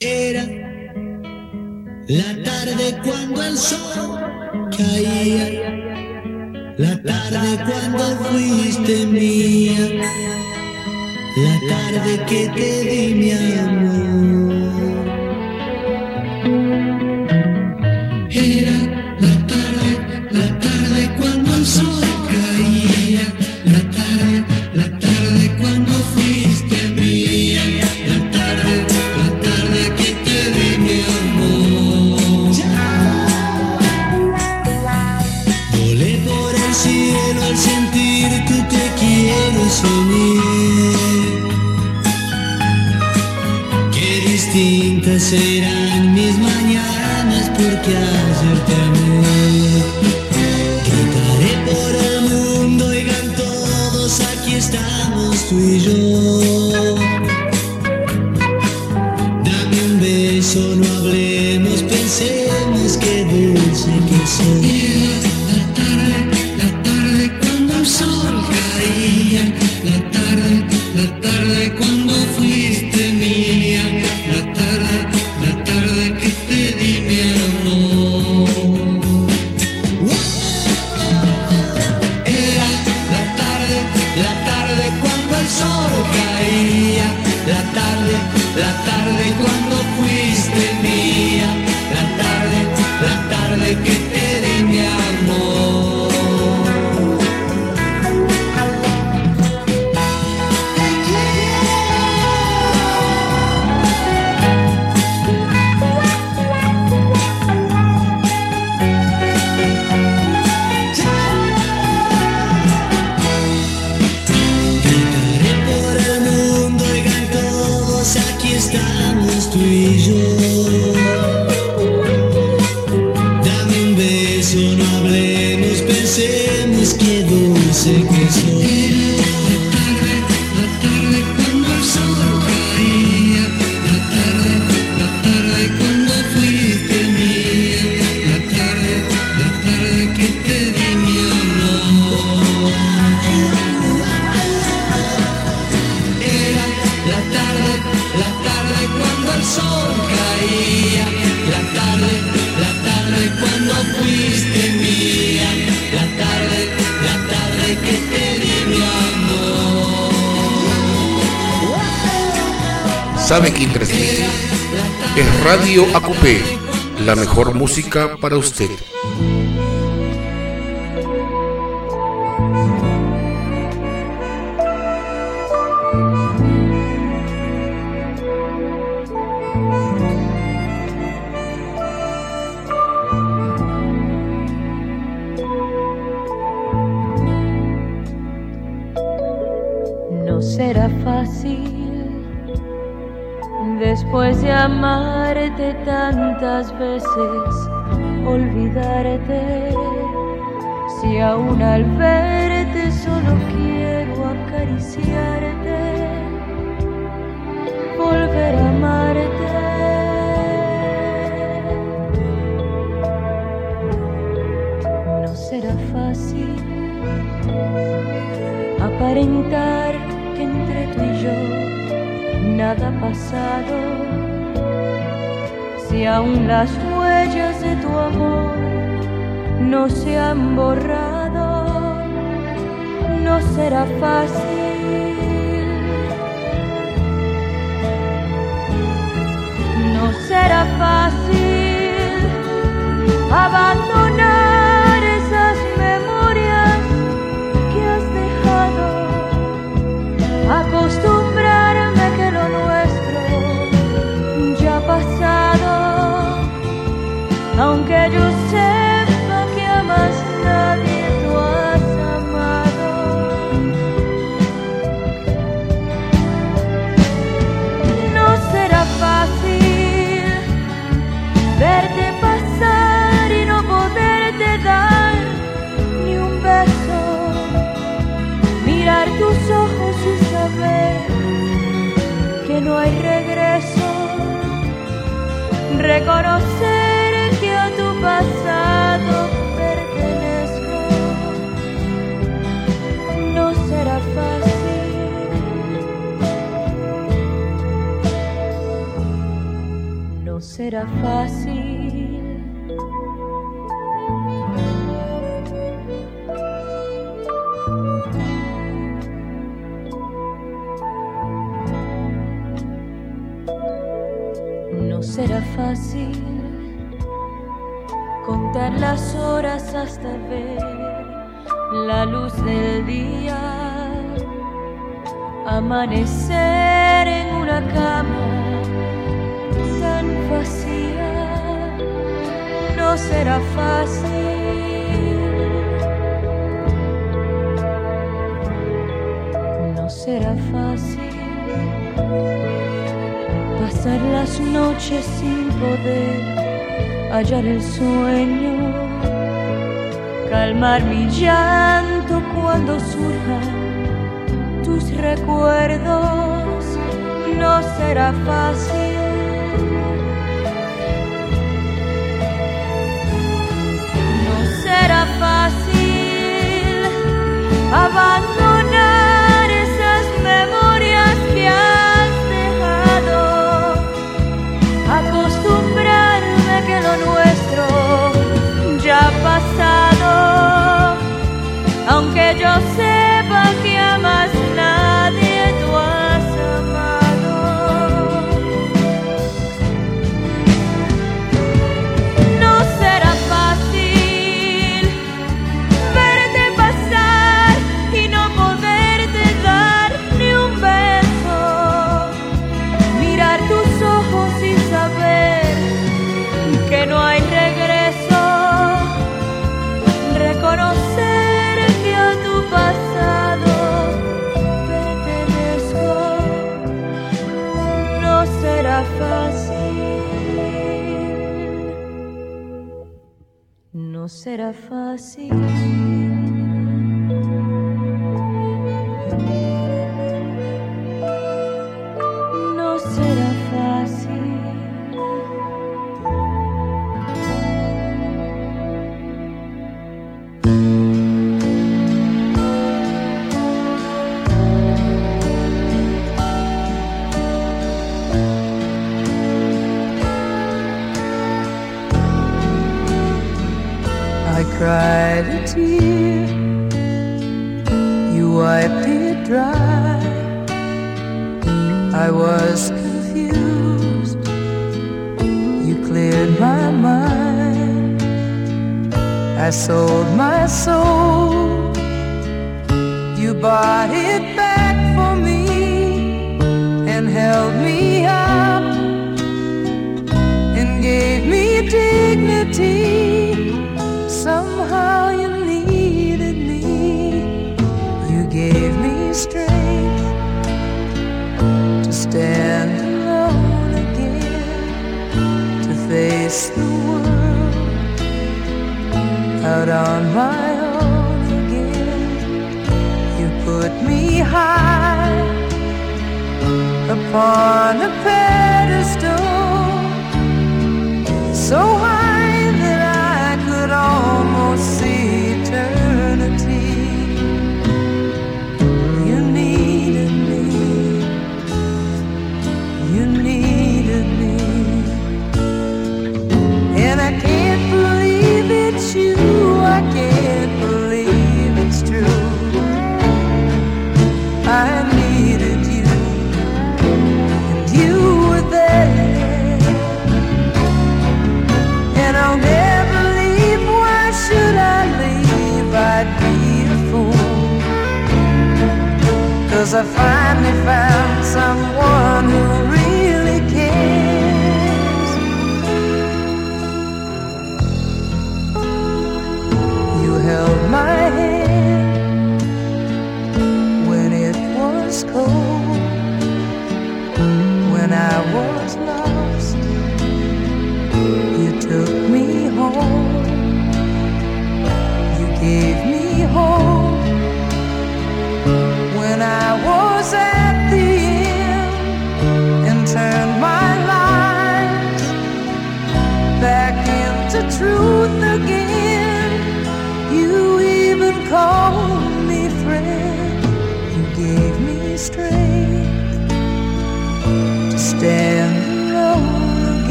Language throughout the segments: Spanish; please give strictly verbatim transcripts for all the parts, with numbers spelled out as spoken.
Era la tarde cuando el sol caía, la tarde cuando fuiste mía, la tarde que te di mi amor. Era la tarde, la tarde cuando el sol caía, la tarde, la tarde cuando fuiste mía, la tarde, la tarde que te di mi amor. Volé por el cielo al sentir tu te quiero y soñé. Qué distintas serán mis mañanas porque ayer te amé. Gritaré por el mundo, oigan todos, aquí estamos tú y yo. Dame un beso, no hablemos, pensemos qué dulce que soy. La tarde, la tarde cuando el sol caía, la tarde, la tarde cuando fuiste mía, la tarde, la tarde que te di mi amor. Era la tarde, la tarde cuando el sol caía, la tarde, la tarde cuando fuiste mía, la tarde, la tarde que te di mi amor. Gritaré por el mundo, oigan todos, aquí estamos tú y yo. Dame un beso, no hablemos, pensemos qué dulce que soy. La tarde, la tarde cuando el sol caía, la tarde, la tarde cuando fuiste mía, la tarde, la tarde que te di mi amor. Era la tarde, la tarde cuando el sol caía, la tarde, la tarde cuando fuiste mía, la tarde, la tarde que te di mi amor. ¿Sabe quién transmite? Es Radio A Q P, la mejor música para usted. No será fácil después de amarte tantas veces olvidarte. Si aún al verte solo quiero acariciarte, volver a amarte. No será fácil aparentar que entre tú y yo nada ha pasado, si aún las huellas de tu amor no se han borrado. No será fácil, no será fácil abandonar esas memorias que has dejado, acostumbrarme que lo nuestro ya ha pasado, aunque yo sepa que a más nadie tú has amado. No será fácil verte pasar y no poderte dar ni un beso, mirar tus ojos y saber que no hay regreso, reconocer que a tu pasado pertenezco. No será fácil. será fácil. No será fácil contar las horas hasta ver la luz del día, amanecer en una cama tan vacía. No será fácil, no será fácil pasar las noches sin poder hallar el sueño, calmar mi llanto cuando surjan tus recuerdos. No será fácil, no será fácil abandonar esas memorias que has dejado, acostumbrarme que lo nuestro ya ha pasado, aunque yo sepa que a más nadie tú has amado. No será fácil verte pasar y no poderte dar ni un beso, mirar tus ojos y saber que no hay regreso, reconocer que a tu pasado pertenezco. No será fácil, no será fácil. No será fácil. I cried a tear, you wiped it dry. I was confused, you cleared my mind. I sold my soul, you bought it back for me and held me up and gave me dignity. Somehow you needed me, you gave me strength to stand alone again, to face the world out on my own again. You put me high upon a pedestal, so high almost see eternity. You needed me, you needed me, and I can't believe it's you, I can't believe it's true. I needed you, and you were there, and I'll never should I leave, I'd be a fool, 'cause I finally found someone who really cares. You held my hand when it was cold, when I was lost, you took me home, gave me hope when I was at the end,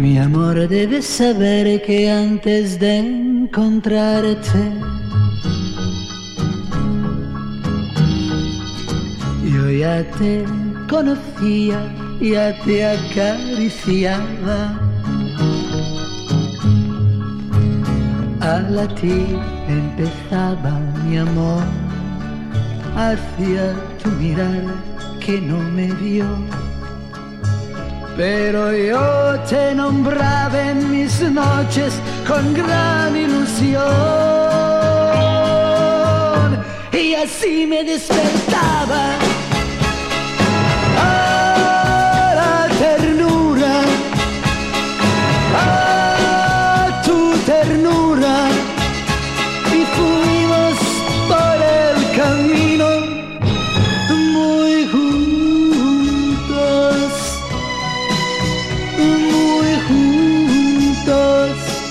Mi amor, debes saber que antes de encontrarte yo ya te conocía, ya te acariciaba. A latir empezaba mi amor hacia tu mirada que no me vio. Pero yo te nombraba en mis noches con gran ilusión y así me despertaba. ¡Ah, la ternura! ¡Ah, tu ternura! Y fuimos por el camino muy juntos, muy juntos.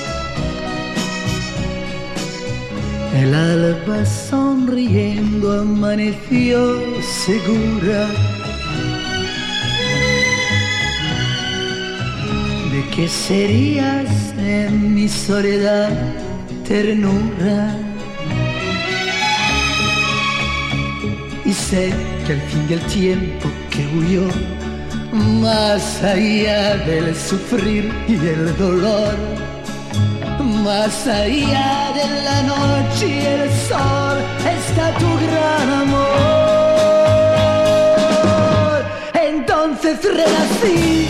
El alba sonriendo amaneció segura de que serías en mi soledad ternura. Y sé que al fin del tiempo que huyó, más allá del sufrir y el dolor, más allá de la noche y el sol, está tu gran amor. Entonces renací.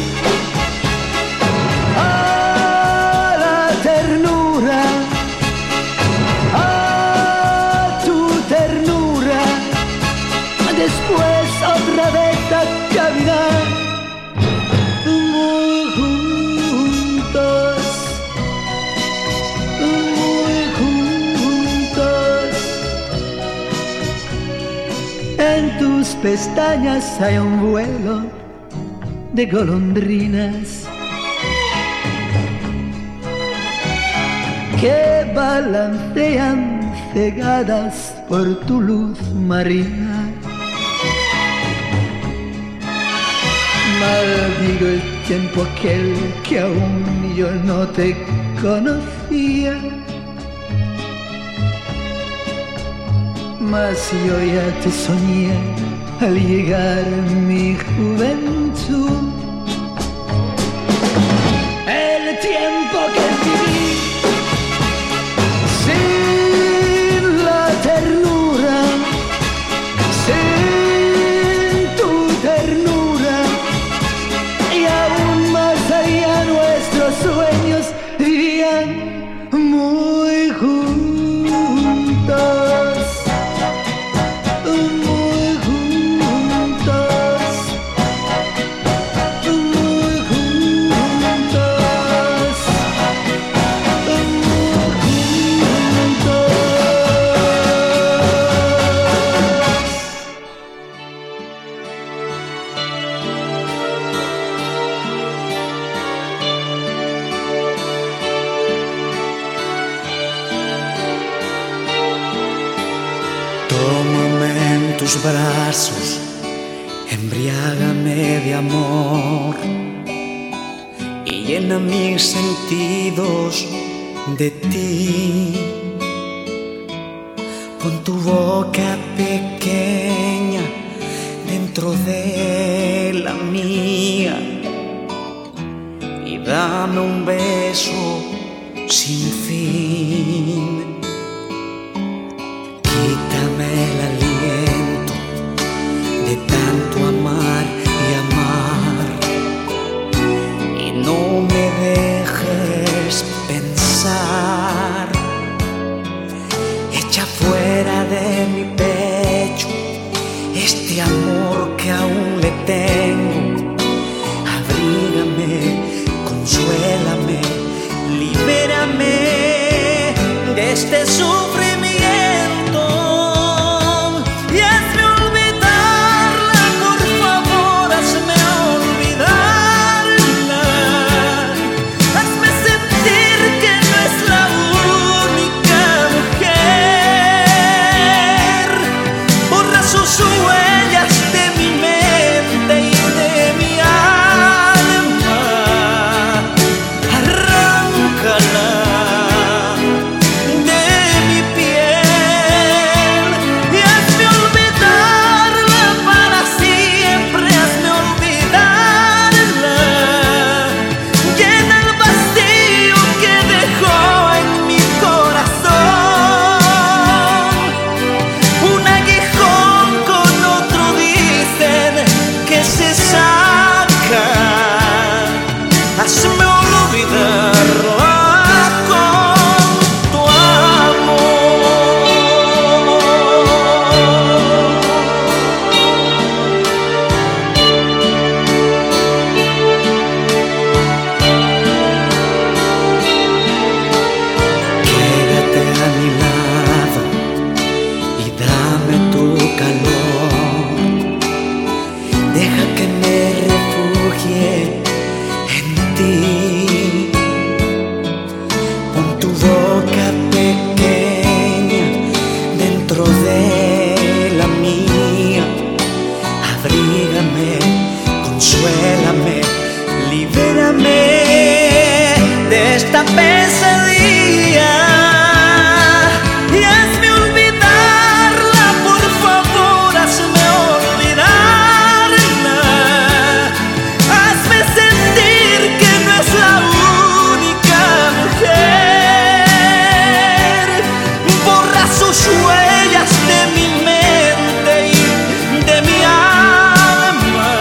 ¡Ah, la ternura! ¡Ah, tu ternura! Después otra vez a caminar muy juntos, muy juntos. En tus pestañas hay un vuelo de golondrinas que balancean cegadas por tu luz marina. Maldigo el tiempo aquel que aún yo no te conocía, mas yo ya te soñé al llegar mi juventud. El tiempo que viví sin la ternura, sin tu ternura, y aún más allá nuestros sueños vivían muy juntos, muy juntos, muy juntos, muy juntos. Tómame en tus brazos, embriágame de amor y llena mis sentidos de ti. Pon tu boca pequeña dentro de la mía y dame un beso sin fin. Quítame el aliento de tanto amar y amar y no me dejes pensar. Echa fuera de mi pecho este amor que aún le tengo. Abrígame, consuélame, libérame de este sufrimiento y hazme olvidarla, por favor, hazme olvidarla. Hazme sentir que no es la única mujer. Borra sus huellas de mi mente. deja que me refugie en ti. Pon tu boca pequeña dentro de la mía, abrígame, consuélame, libérame de esta pesadilla y hazme olvidarla, por favor, hazme olvidarla, hazme sentir que no es la única mujer, borra sus huellas de mi mente y de mi alma,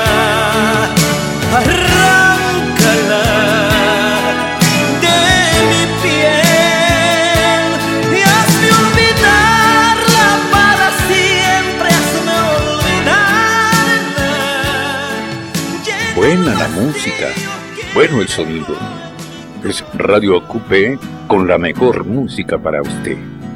arráncala de mi piel y hazme olvidarla para siempre, hazme olvidarla. Buena la música, bueno el sonido. Es Radio Acupe con la mejor música para usted.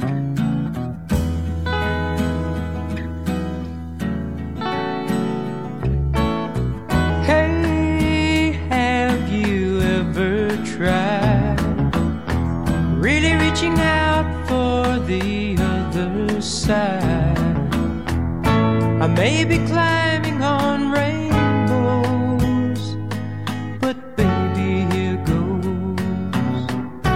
Hey, have you ever tried really reaching out for the other side? I may be climbing on rainbows, but baby, here goes.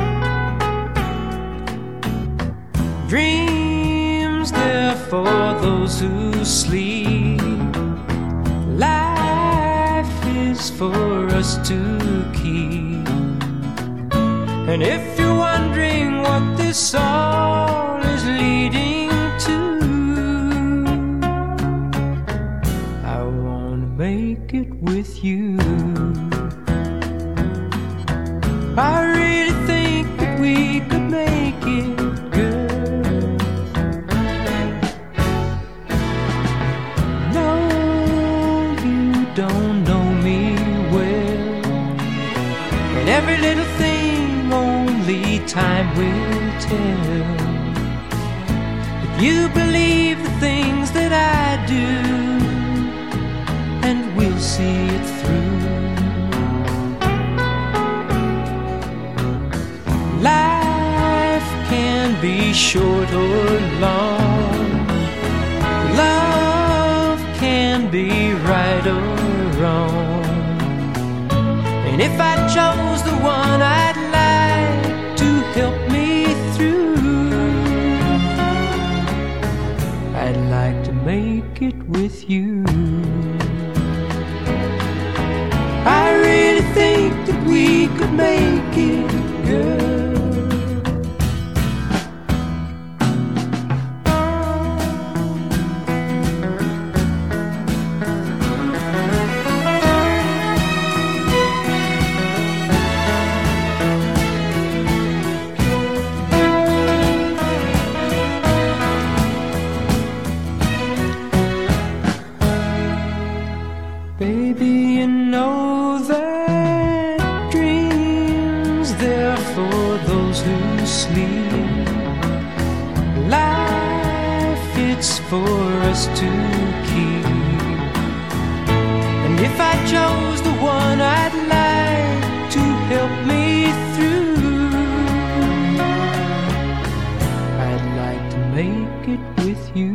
Dreams, they're for those who sleep. Life is for us to keep. And if you're wondering what this all is leading to, I wanna make it with you. I really think that we could make it, girl. No, you don't know me well, and every little thing only time will tell. If you believe the things that I do, and we'll see it through. Life can be short or long. Love can be right or wrong. And if I chose the one I'd like to help me through, I'd like to make it with you. I really think that we could make it, girl. Baby, you know that dreams, they're for those who sleep. Life, it's for us to keep. And if I chose the one I'd like to help me through, I'd like to make it with you.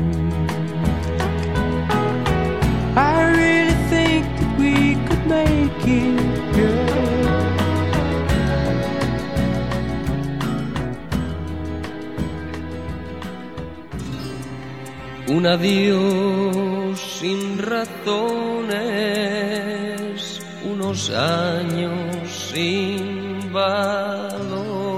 I really think that we could make it, girl. Un adiós sin razones, unos años sin valor.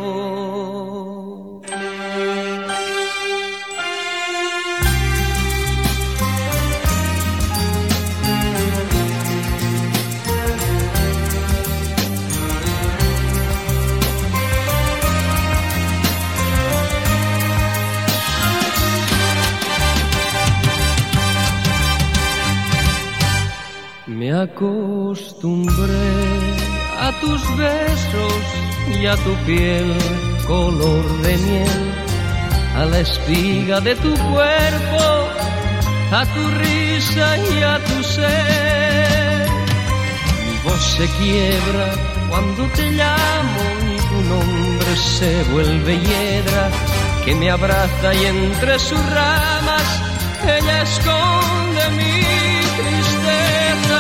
Me acostumbré a tus besos y a tu piel color de miel, a la espiga de tu cuerpo a tu risa y a tu ser. Mi voz se quiebra cuando te llamo y tu nombre se vuelve hiedra que me abraza y entre sus ramas ella esconde mi tristeza.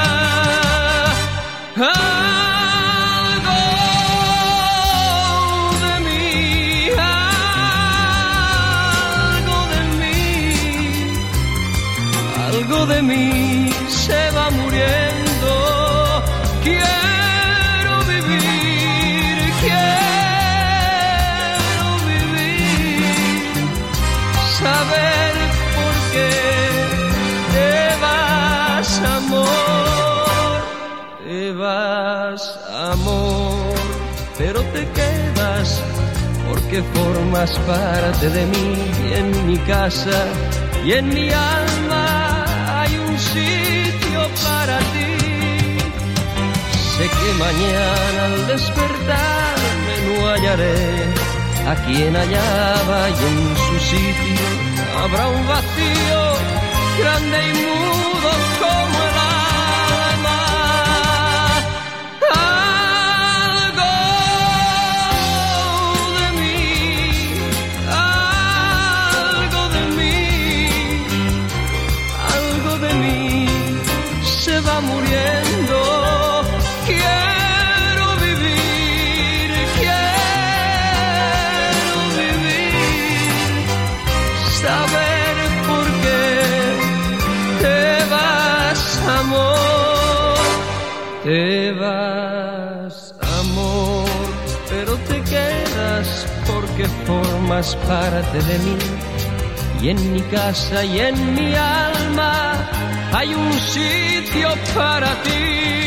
Algo de mí, algo de mí, algo de mí se va muriendo. Quiero vivir, quiero vivir, saber por qué te vas, amor, te vas, amor, pero te quedas porque formas parte de mí y en mi casa y en mi alma hay un sitio para ti. Sé que mañana al despertarme no hallaré a quien hallaba y en su sitio habrá un vacío grande y mudo como el alma. Algo de mí, algo de mí, algo de mí se va muriendo. Quiero vivir, quiero vivir, saber por qué te vas, amor, te vas, amor, pero te quedas porque formas parte de mí y en mi casa y en mi alma hay un sitio para ti.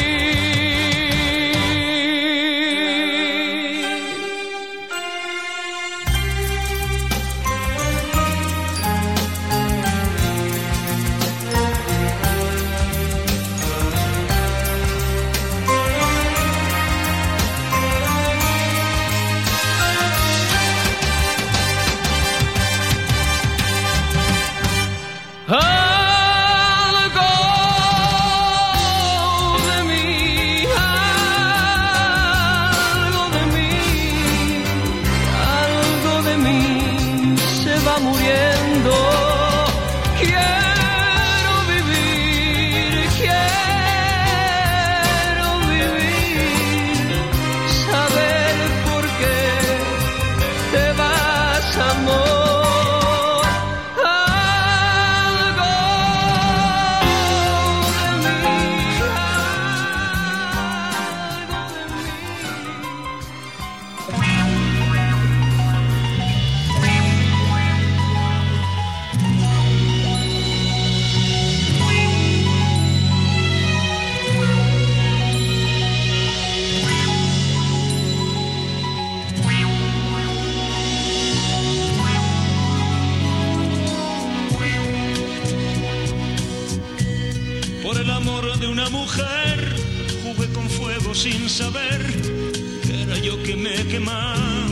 Sin saber que era yo que me quemaba.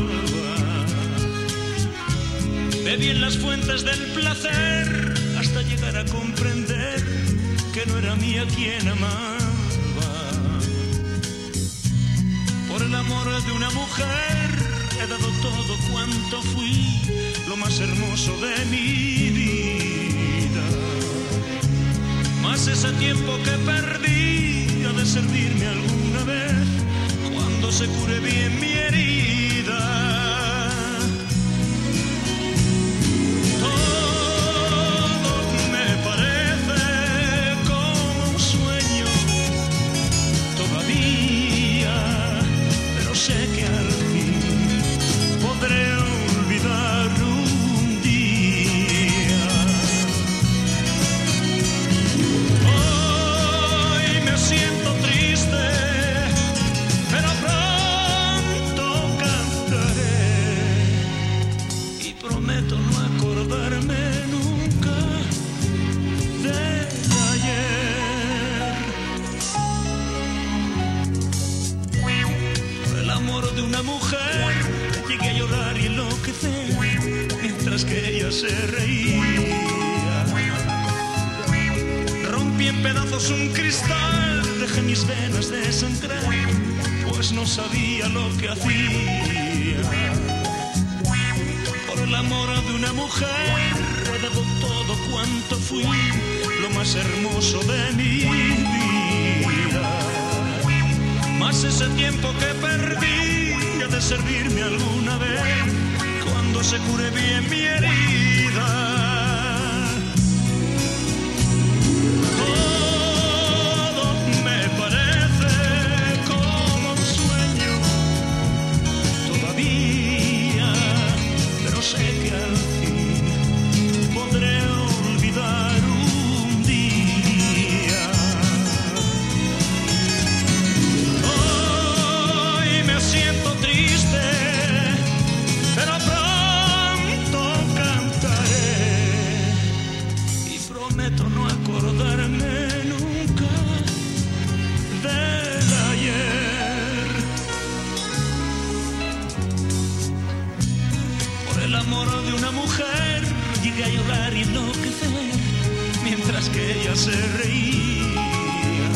Bebí en las fuentes del placer hasta llegar a comprender que no era mía quien amaba. Por el amor de una mujer he dado todo cuanto fui, lo más hermoso de mi vida. Mas ese tiempo que perdí ha de servirme alguna vez cuando se cure bien mi herida. Todo me parece como un sueño todavía, pero sé que al fin podré olvidar un día. Hoy me siento triste, pero pronto cantaré y prometo no acordarme nunca de ayer. Por el amor de una mujer llegué a llorar y enloquecer mientras que ella se reía. pedazos un cristal, dejé mis venas desangrar, pues no sabía lo que hacía. Por el amor de una mujer he dado todo cuanto fui, lo más hermoso de mi vida. Más ese tiempo que perdí ha de servirme alguna vez cuando se cure bien mi herida. Todo me parece como un sueño todavía, pero sé que al fin podré olvidar un día. Hoy me siento triste, pero pronto cantaré y prometo no acordarme nunca del ayer. Por el amor de una mujer llegué a llorar y enloquecer mientras que ella se reía.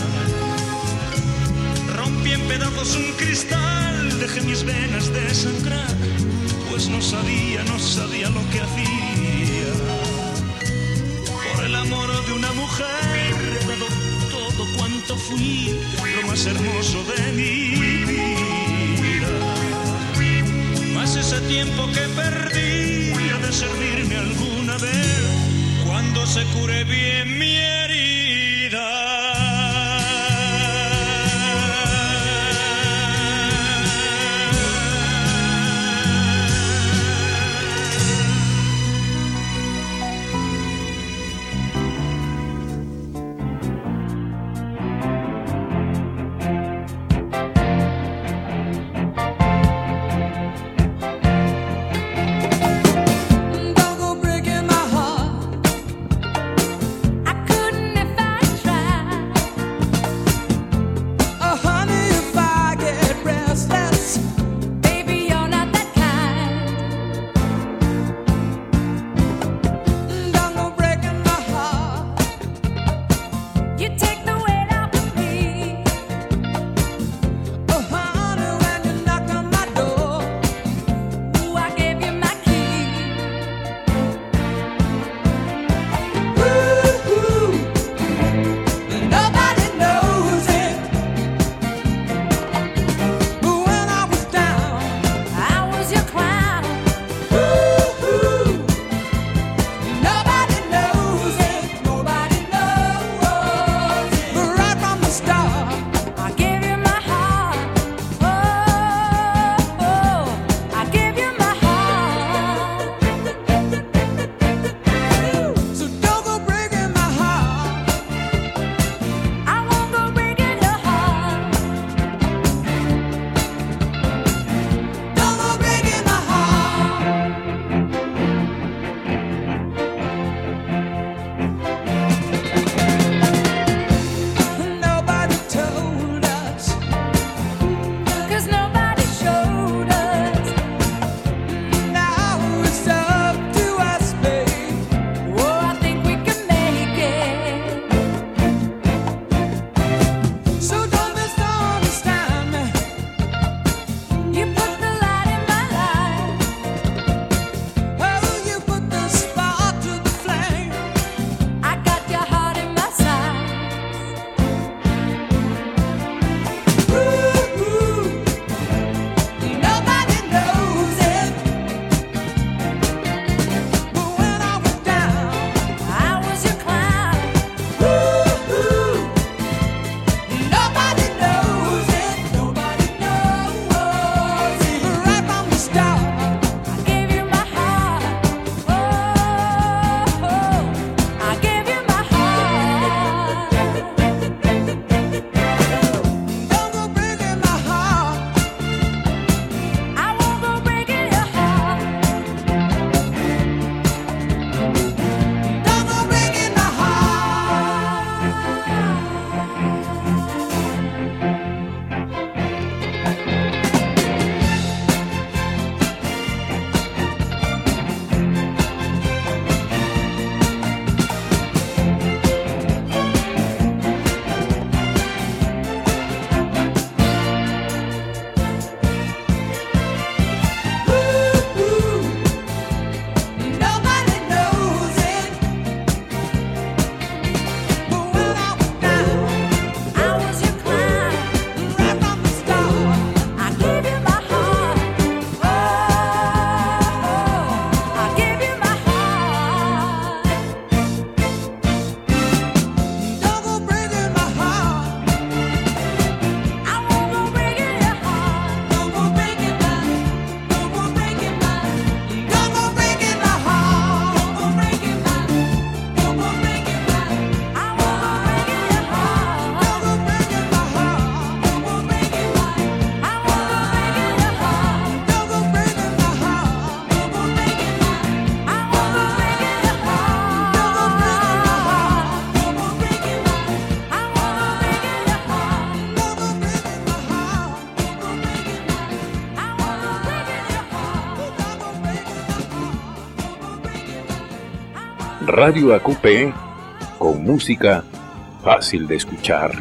Rompí en pedazos un cristal, dejé mis venas desangrar, pues no sabía, no sabía lo que hacía. Por el amor de una mujer he dado todo cuanto fui, lo más hermoso de mi vida. Más ese tiempo que perdí ha de servirme alguna vez cuando se cure bien mi herida. Don't go breaking my heart. I couldn't Radio A Q P con música fácil de escuchar.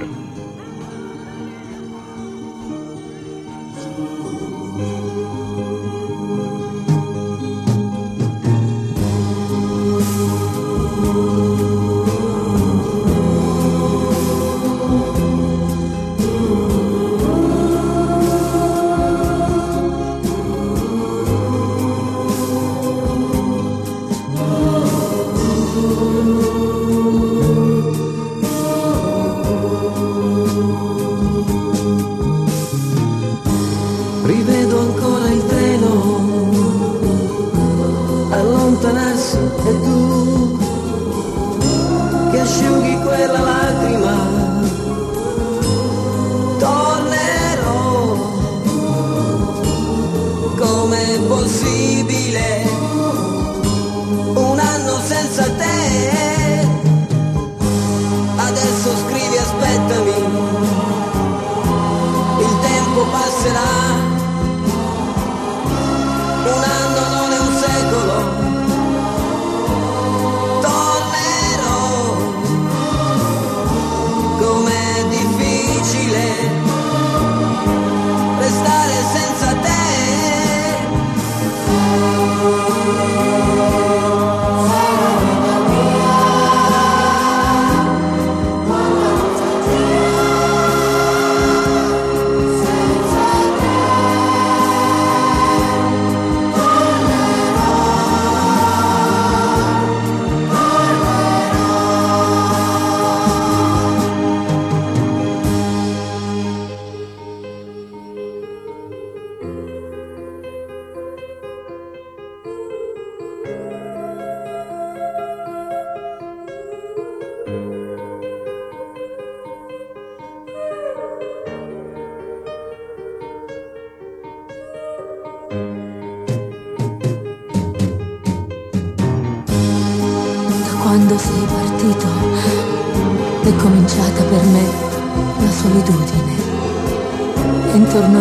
Quando sei partito è cominciata per me la solitudine. Intorno a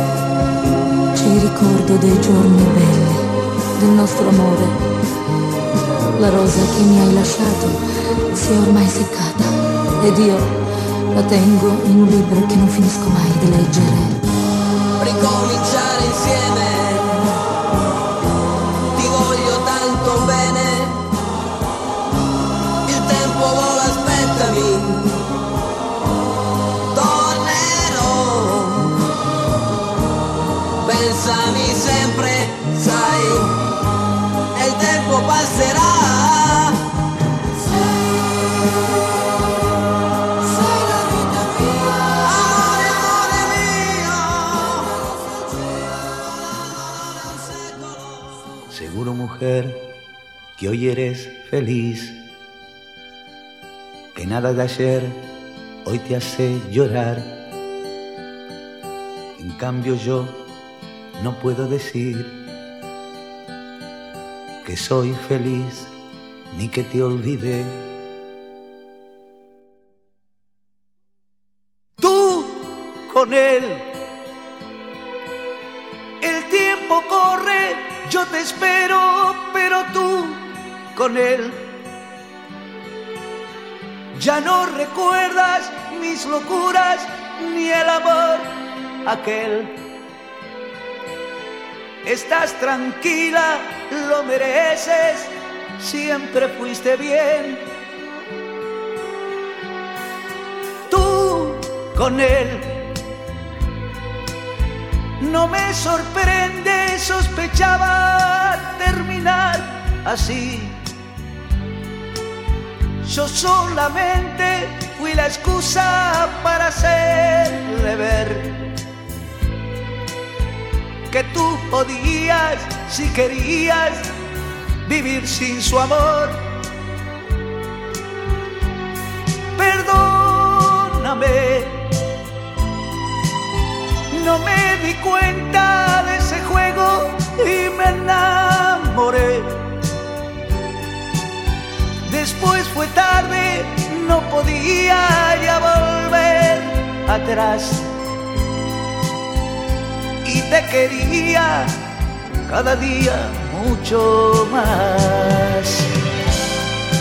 me c'è il ricordo dei giorni belli, del nostro amore. La rosa che mi hai lasciato si è ormai seccata ed io la tengo in un libro che non finisco mai di leggere. Ricominciare insieme, ti voglio tanto bene. Vola, aspettami, tornerò, pensami sempre, sai, e il tempo passerà. Sei la vita mia, amore, amore mio. Seguro, mujer, que hoy eres feliz, que nada de ayer hoy te hace llorar. En cambio yo no puedo decir que soy feliz ni que te olvidé. Tú con él, el tiempo corre, yo te espero, pero tú con él ya no recuerdas mis locuras ni el amor aquel. Estás tranquila, lo mereces, siempre fuiste bien. Tú con él, no me sorprende, sospechaba terminar así. Yo solamente fui la excusa para hacerle ver que tú podías, si querías, vivir sin su amor. Perdóname, no me di cuenta de ese juego y me enamoré. Después fue tarde, no podía ya volver atrás. Y te quería cada día mucho más.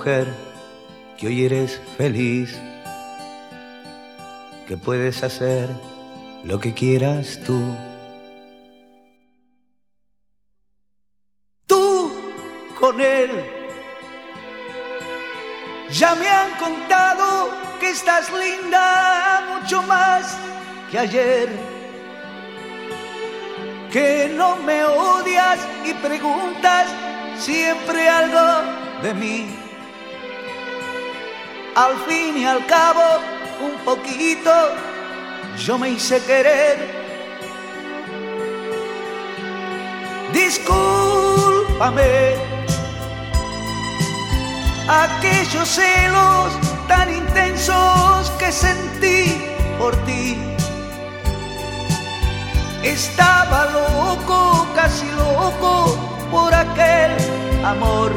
mujer, que hoy eres feliz, que puedes hacer lo que quieras tú. Tú con él. Ya me han contado que estás linda mucho más que ayer, que no me odias y preguntas siempre algo de mí. Al fin y al cabo, un poquito yo me hice querer. Discúlpame aquellos celos tan intensos que sentí por ti. Estaba loco, casi loco, por aquel amor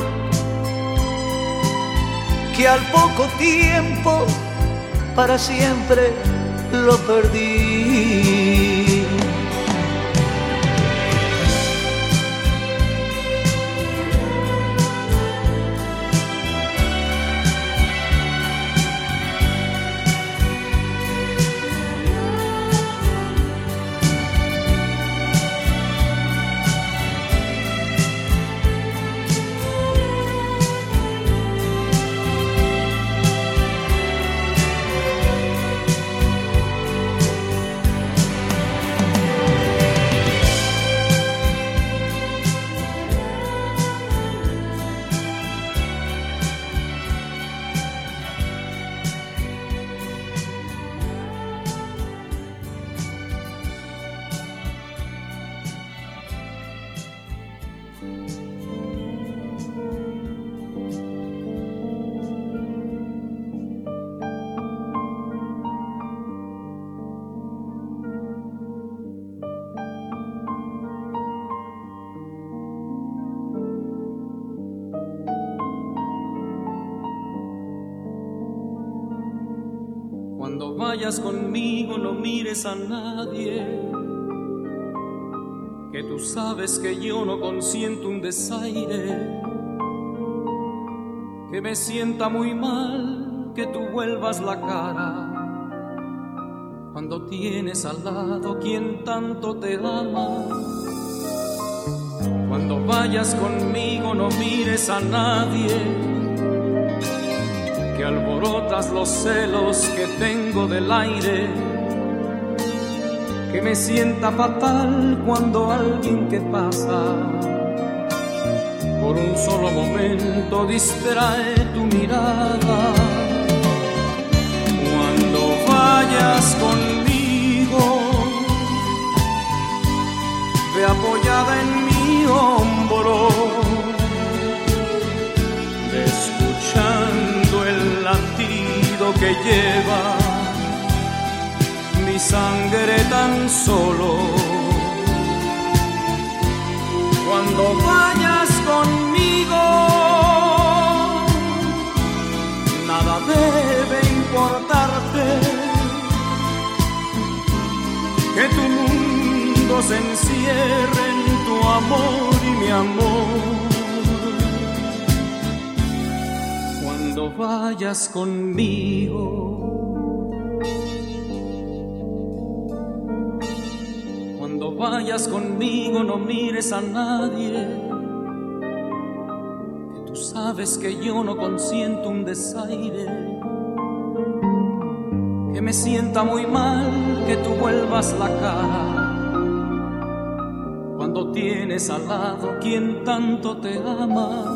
que al poco tiempo para siempre lo perdí. Cuando vayas conmigo no mires a nadie, que tú sabes que yo no consiento un desaire, que me sienta muy mal que tú vuelvas la cara cuando tienes al lado quien tanto te ama. Cuando vayas conmigo no mires a nadie, que alborotas los celos que tengo del aire, que me sienta fatal cuando alguien que pasa por un solo momento distrae tu mirada. Cuando vayas conmigo, ve apoyada en mi hombro, ve escuchando el latido que lleva mi sangre tan solo. Cuando vayas conmigo, nada debe importarte, que tu mundo se encierre en tu amor y mi amor. Cuando vayas conmigo, cuando vayas conmigo no mires a nadie, que tú sabes que yo no consiento un desaire, que me sienta muy mal que tú vuelvas la cara cuando tienes al lado quien tanto te ama.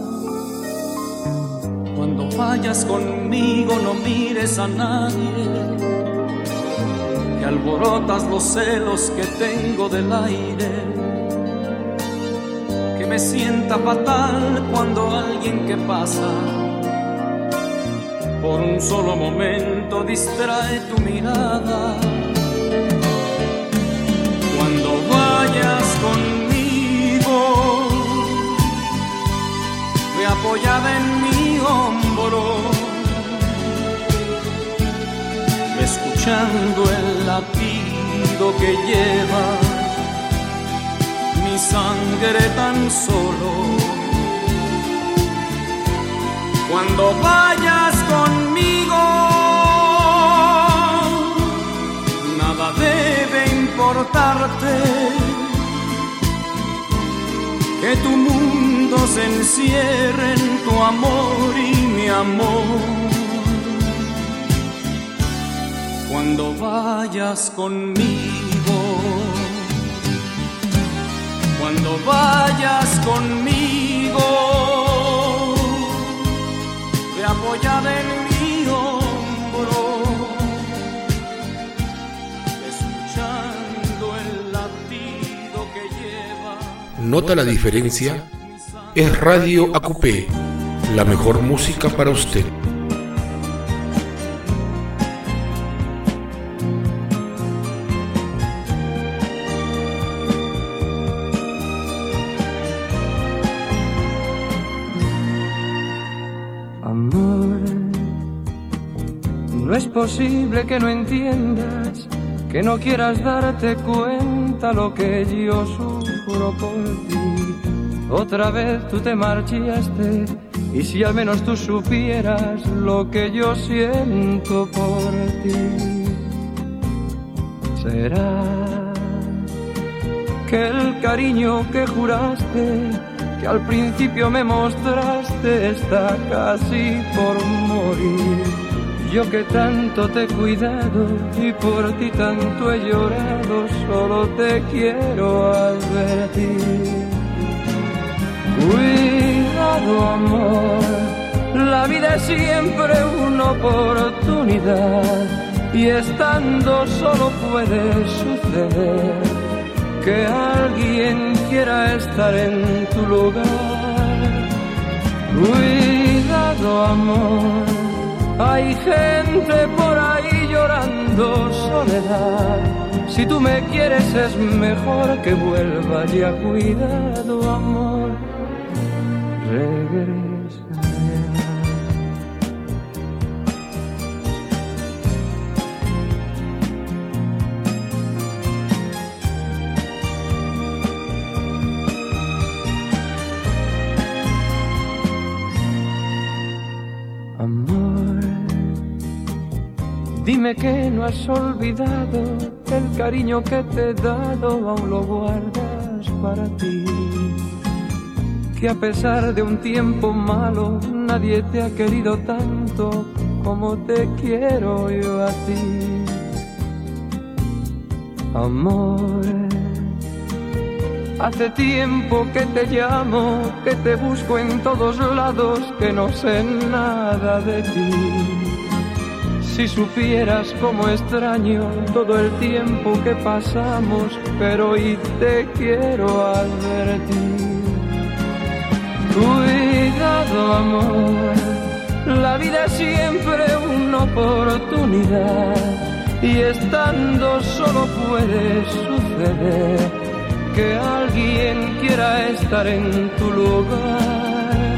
Cuando vayas conmigo no mires a nadie, que alborotas los celos que tengo del aire, que me sienta fatal cuando alguien que pasa por un solo momento distrae tu mirada. Cuando vayas conmigo, ve apoyada en mi hombro, ve escuchando el latido que lleva mi sangre tan solo. Cuando vayas conmigo, nada debe importarte, que tu mundo se encierre en tu amor y mi amor. Cuando vayas conmigo, cuando vayas conmigo, te apoyaré en mi hombro, escuchando el latido que lleva. ¿Nota la diferencia? Es Radio Acupé, la mejor música para usted. No es posible que no entiendas, que no quieras darte cuenta lo que yo sufro por ti. Otra vez tú te marchaste, y si al menos tú supieras lo que yo siento por ti. Será que el cariño que juraste, que al principio me mostraste, está casi por morir. Yo que tanto te he cuidado y por ti tanto he llorado, solo te quiero advertir. Cuidado, amor, la vida es siempre una oportunidad, y estando solo puede suceder que alguien quiera estar en tu lugar. Cuidado, amor, hay gente por ahí llorando soledad. Si tú me quieres es mejor que vuelva ya. Cuidado, amor, regresa ya. Dime que no has olvidado el cariño que te he dado, aún lo guardas para ti. Que a pesar de un tiempo malo, nadie te ha querido tanto como te quiero yo a ti. Amor, hace tiempo que te llamo, que te busco en todos lados, que no sé nada de ti. Si supieras cómo extraño todo el tiempo que pasamos, pero hoy te quiero advertir. Cuidado, amor, la vida es siempre una oportunidad, y estando solo puede suceder que alguien quiera estar en tu lugar.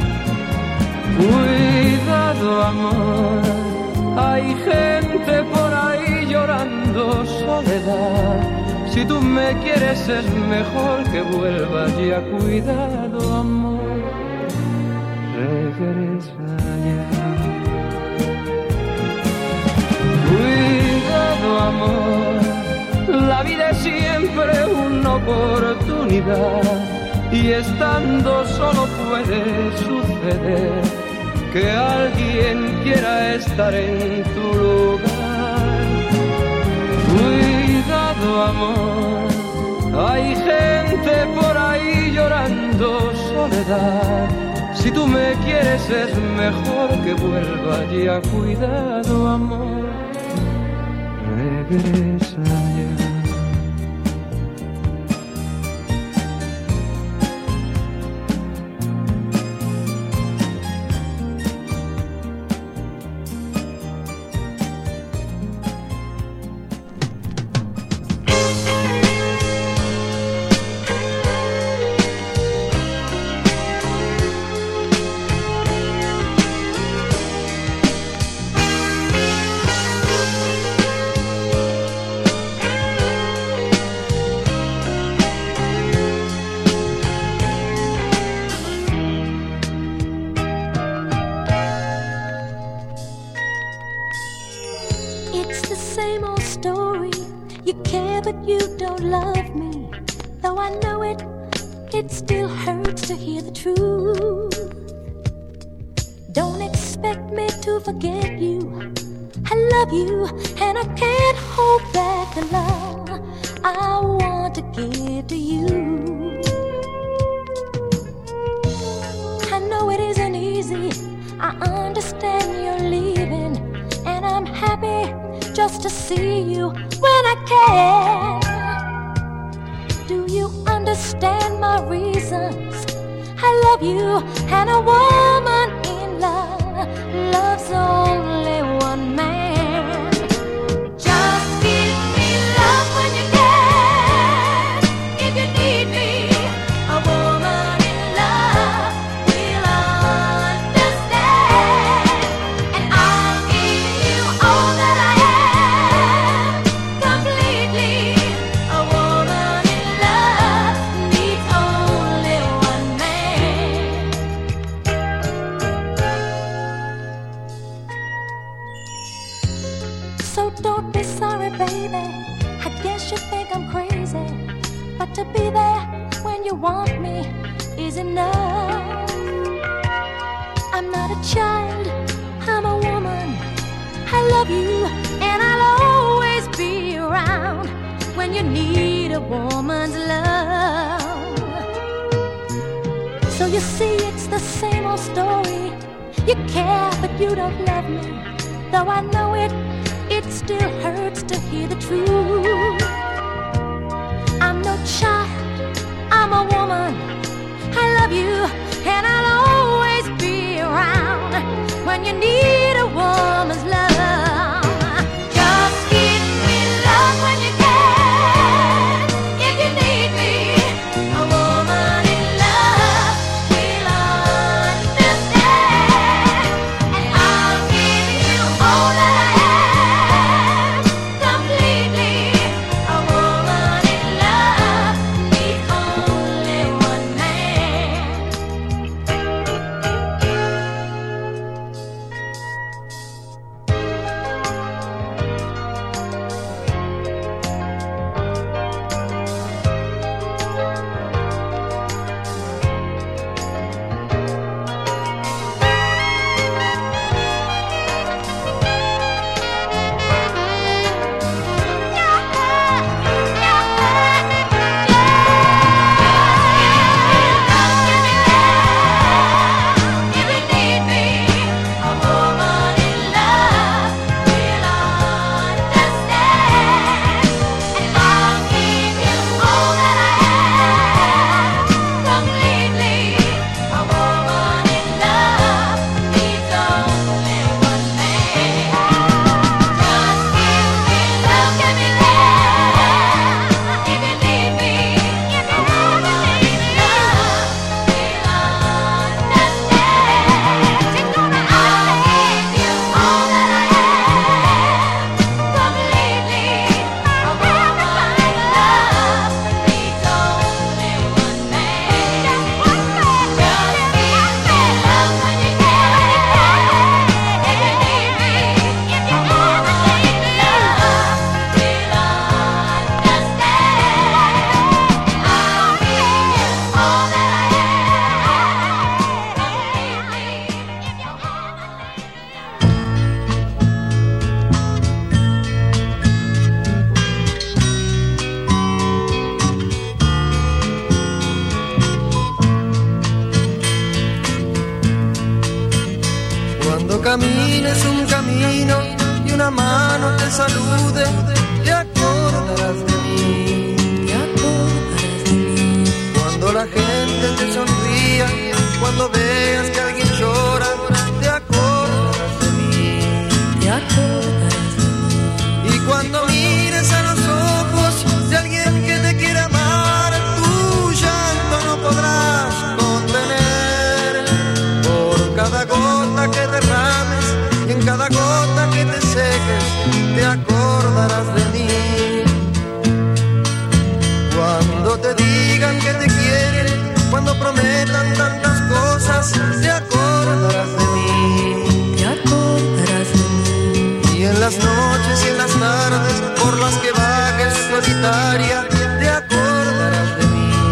Cuidado, amor, hay gente por ahí llorando soledad. Si tú me quieres es mejor que vuelvas ya. Cuidado, amor, regresa ya. Cuidado, amor, la vida es siempre una oportunidad, y estando solo puede suceder que alguien quiera estar en tu lugar. Cuidado, amor, hay gente por ahí llorando soledad. Si tú me quieres es mejor que vuelva ya. Cuidado, amor, regresa ya. I know it, it still hurts to hear the truth. Don't expect me to forget you. I love you and I can't hold back the love I want to give to you. I know it isn't easy, I understand you're leaving, and I'm happy just to see you when I can. Do you understand my reasons? I love you, and a woman in love loves only one man. Just give me love when you can. If you need me, a woman in love will understand. And I'll give you all that I am, completely. A woman in love needs only one man. So don't be sorry, baby. I guess you think I'm crazy, but to be there when you want me is enough. I'm not a child, I'm a woman. I love you and I'll always be around when you need a woman's love. So you see, it's the same old story. You care, but you don't love me. Though I know it, it still hurts to hear the truth. I'm no child, I'm a woman. I love you and I'll always be around when you need a woman's love. Just give me love when you can. If you need me, a woman in love will understand. And I'll give you all that I am, completely. A woman in love needs only one man. If you need me, a woman in love will understand. And I'll give you all that I am, completely. A woman in love needs only one man. Just give me love, give me love. If you need me, a woman in love will understand. She's gonna I'll give you all that I am, completely. A woman in love needs only one man. Just give me love when you can. If you need me, if you ever need love, will understand. I'll give you all that I Cuando camines un camino y una mano te salude, te acordarás de mí. Te acordarás de mí. Cuando la gente te sonría, cuando veas que alguien llora, te acordarás de mí. Te acordarás de mí. Y cuando mires a los ojos de alguien que te quiere amar, tu llanto no podrás contener. Por cada gota que derrames y en cada gota que te seques, te acordarás de mí. Cuando te digan que te quieren, cuando prometan tantas cosas, te acordarás de mí. Te acordarás de mí. Y en las noches y en las tardes por las que vagues solitaria, te acordarás de mí.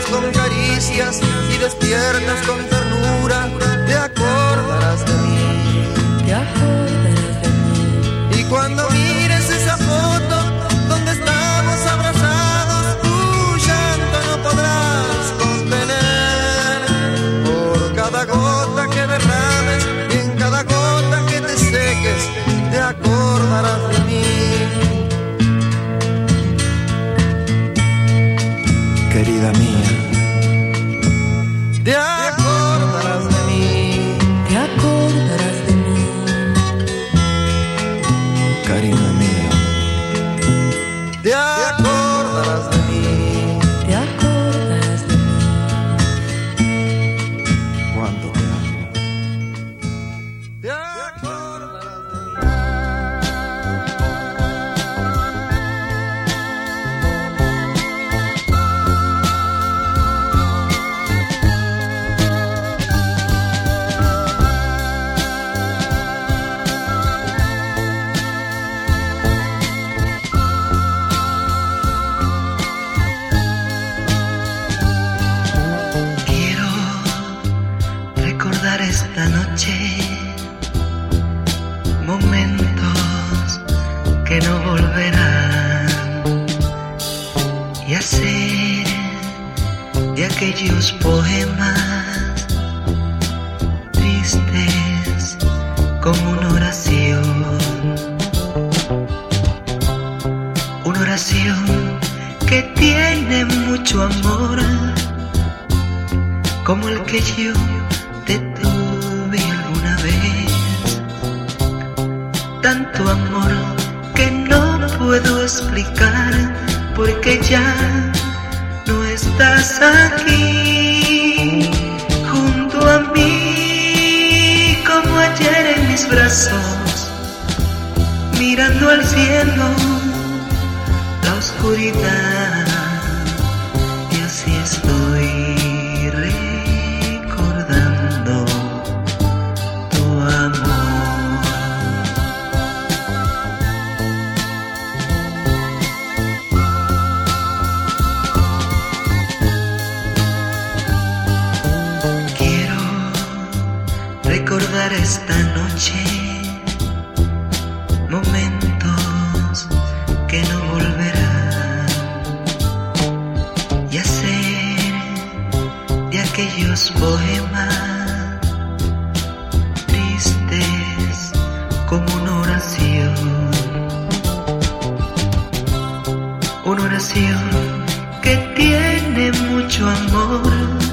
con caricias y despiertas con ternura, te acordarás de mí, te acordarás de mí. Y cuando mires esa foto donde estamos abrazados, tu llanto no podrás contener. Por cada gota que derrames y en cada gota que te seques, te acordarás de mí. Querida mía, te acordarás de mí, te acordarás de mí. Cariño mío, te acordarás de mí, te acordarás de mí. Cuando te amo, te acordarás de mí. Esta noche momentos que no volverán y hacer de aquellos poemas tristes como una oración, una oración que tiene mucho amor como el que yo te tuve alguna vez, tanto amor que no puedo explicar, porque ya no estás aquí junto a mí, como ayer en mis brazos, mirando al cielo, la oscuridad, y así estoy recordando tu amor. Quiero recordar esta noche momentos que no volverán y hacer de aquellos poemas tristes como una oración, una oración que tiene mucho amor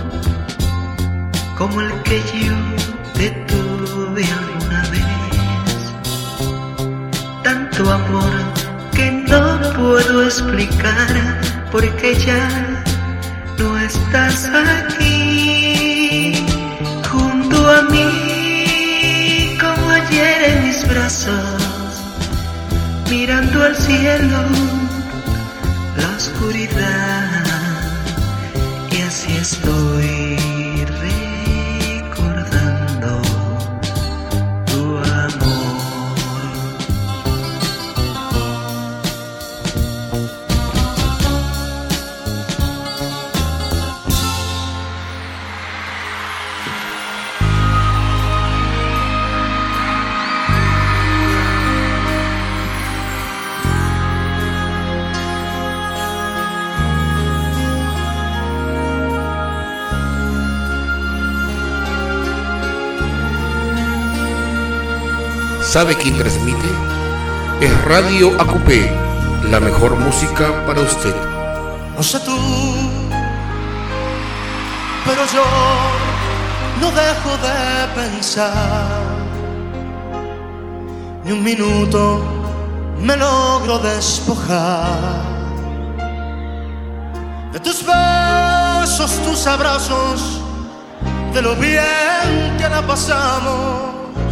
como el que yo te tuve alguna vez, tanto amor que no puedo explicar, porque ya no estás aquí junto a mí, como ayer en mis brazos, mirando al cielo, la oscuridad, y así estoy recordando tu amor. ¿Sabe quién transmite? Es Radio A Q P, la mejor música para usted. No sé tú, pero yo no dejo de pensar, ni un minuto me logro despojar de tus besos, tus abrazos, de lo bien que la pasamos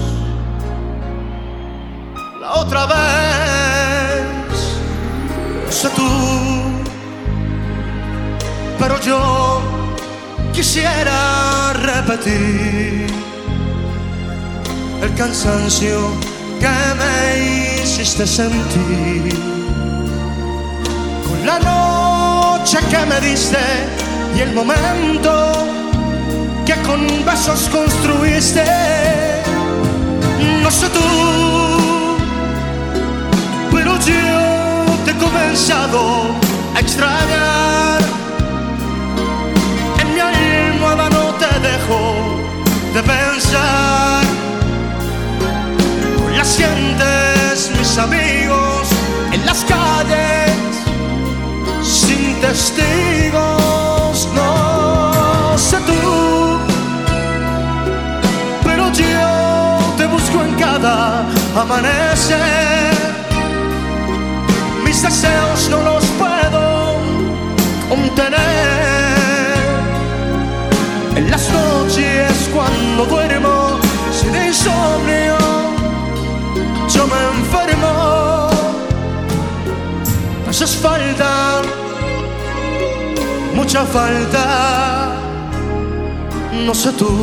la otra vez. No sé tú, pero yo quisiera repetir el cansancio que me hiciste sentir con la noche que me diste y el momento que con besos construiste. No sé tú, pero yo te he comenzado a extrañar. En mi almohada no te dejo de pensar. Con las gentes, mis amigos, en las calles, sin testigos. No sé tú, pero yo te busco en cada amanecer. Mis deseos no los puedo contener. En las noches cuando duermo sin insomnio, yo me enfermo. Me haces falta, mucha falta, no sé tú.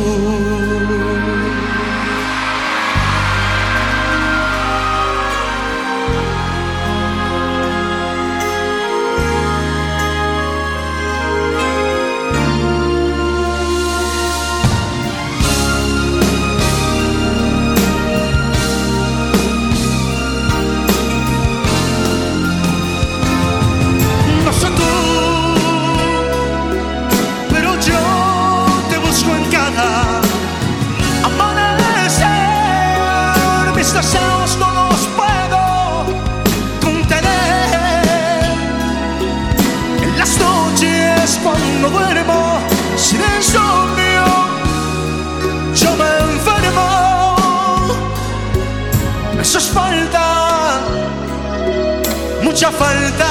Deseos no los puedo contener. En las noches cuando duermo sin insomnio, yo me enfermo. Eso es falta, mucha falta,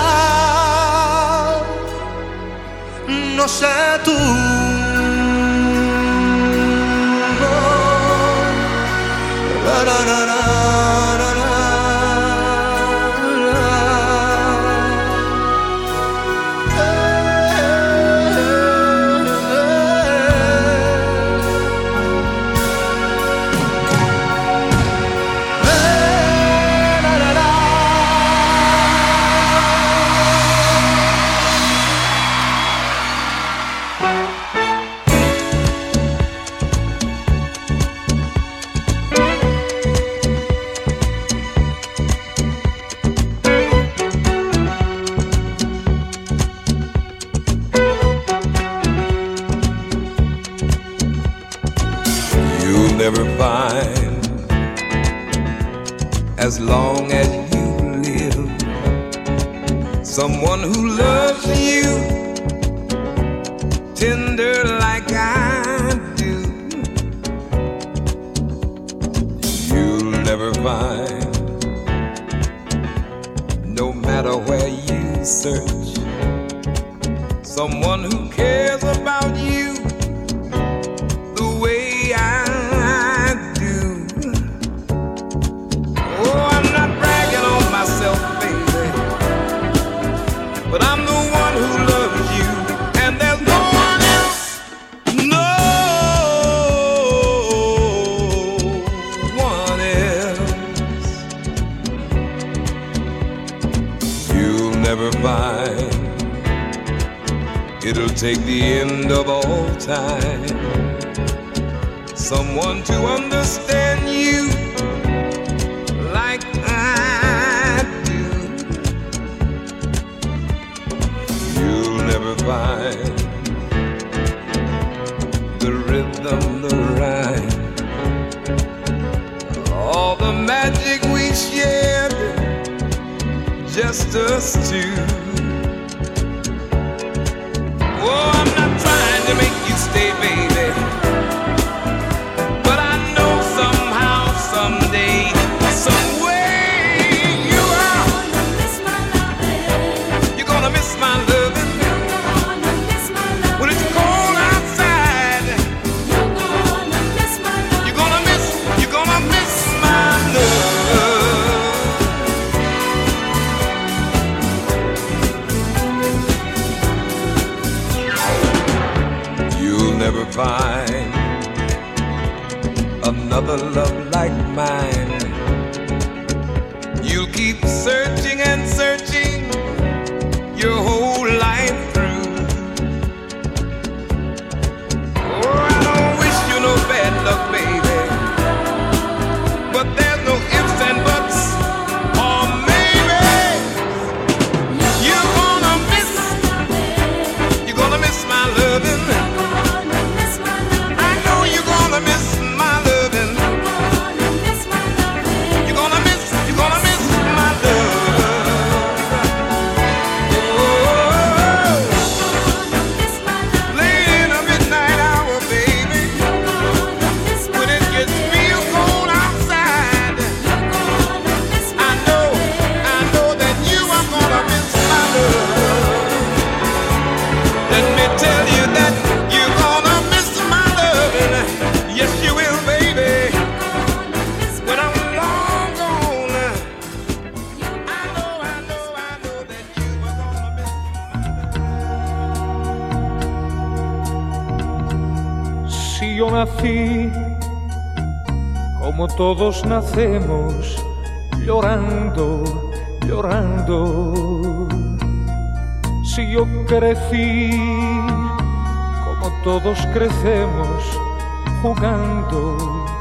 no sé tú. La, la, la, la. As long as you live, someone who loves you tender like I do, you'll never find, no matter where you search, someone who cares about you the way I but I'm the one who loves you, and there's no one else, no one else. You'll never find, it'll take the end of all time, someone to understand you like I do. You'll never find the rhythm, the rhyme, all the magic we shared, just us two. Oh, I'm not trying to make you stay, baby, but I know somehow, someday, some way you are. You're gonna miss my loving when it's cold outside. You're gonna miss, you're gonna miss my love. You'll never find another love like mine. You'll keep searching and searching your whole life through. nací, como todos nacemos, llorando, llorando. Si yo crecí, como todos crecemos, jugando,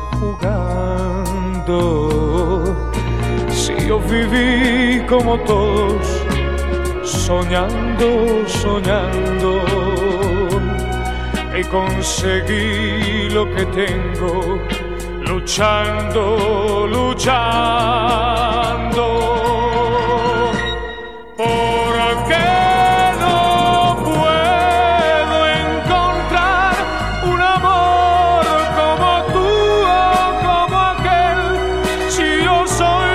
jugando. Si yo viví como todos, soñando, soñando, y conseguí lo que tengo, luchando, luchando. ¿Por qué no puedo encontrar un amor como tú o como aquel, si yo soy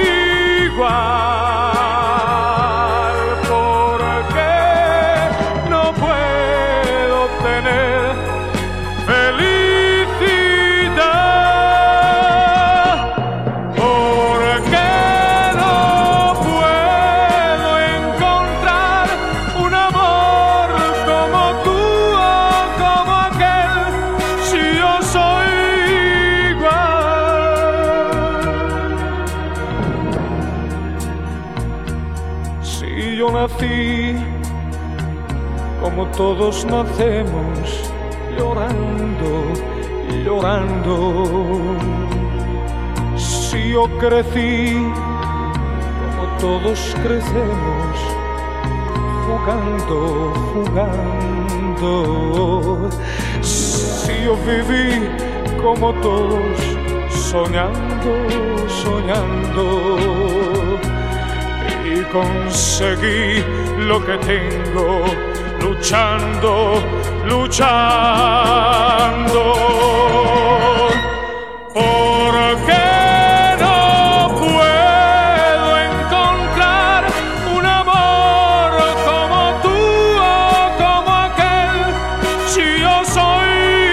igual? ¿Por qué no puedo tener felicidad? ¿Por qué no puedo encontrar un amor como tú o como aquel, si yo soy igual? Si yo nací, como todos nacemos, llorando, llorando. Si yo crecí, como todos crecemos, jugando, jugando. Si yo viví, como todos, soñando, soñando, y conseguí lo que tengo, luchando, luchando. ¿Por qué no puedo encontrar un amor como tú o como aquel, si yo soy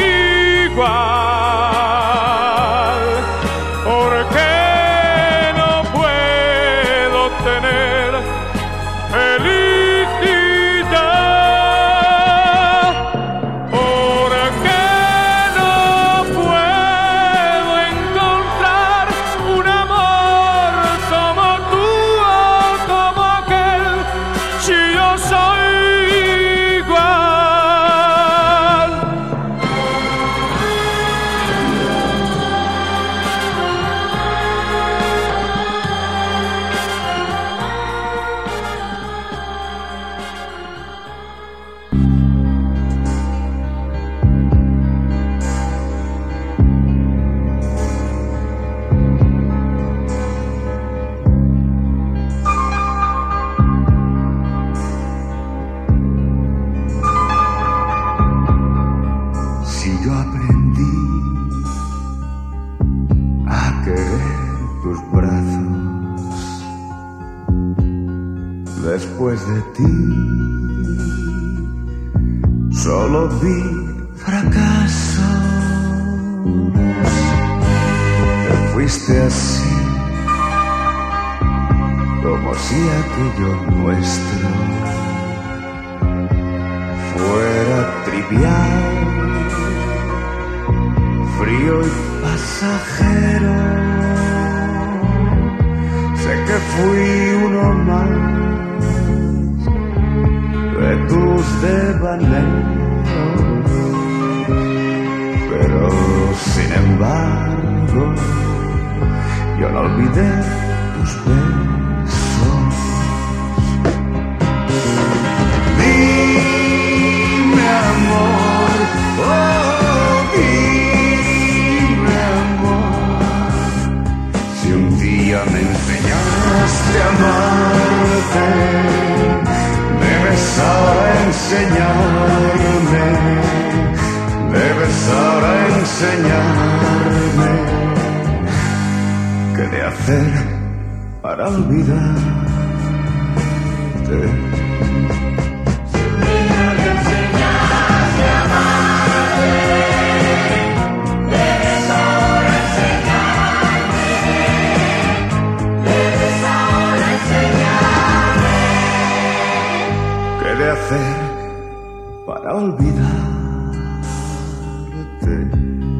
igual? ¿Por qué no puedo tener felicidad? ¿Por qué no puedo encontrar un amor como tú o como aquel, si yo soy igual? Si yo aprendí a querer tus brazos después de ti, solo vi fracasos. Te fuiste así, como si aquello nuestro fuera trivial, frío y pasajero. Sé que fui uno más de tus devaneos, pero sin embargo yo no olvidé tus besos. Dime amor, oh dime amor, si un día me enseñaste a amarte, debes ahora enseñarme, debes ahora enseñarme qué de hacer para olvidarte. De hacer para olvidarte.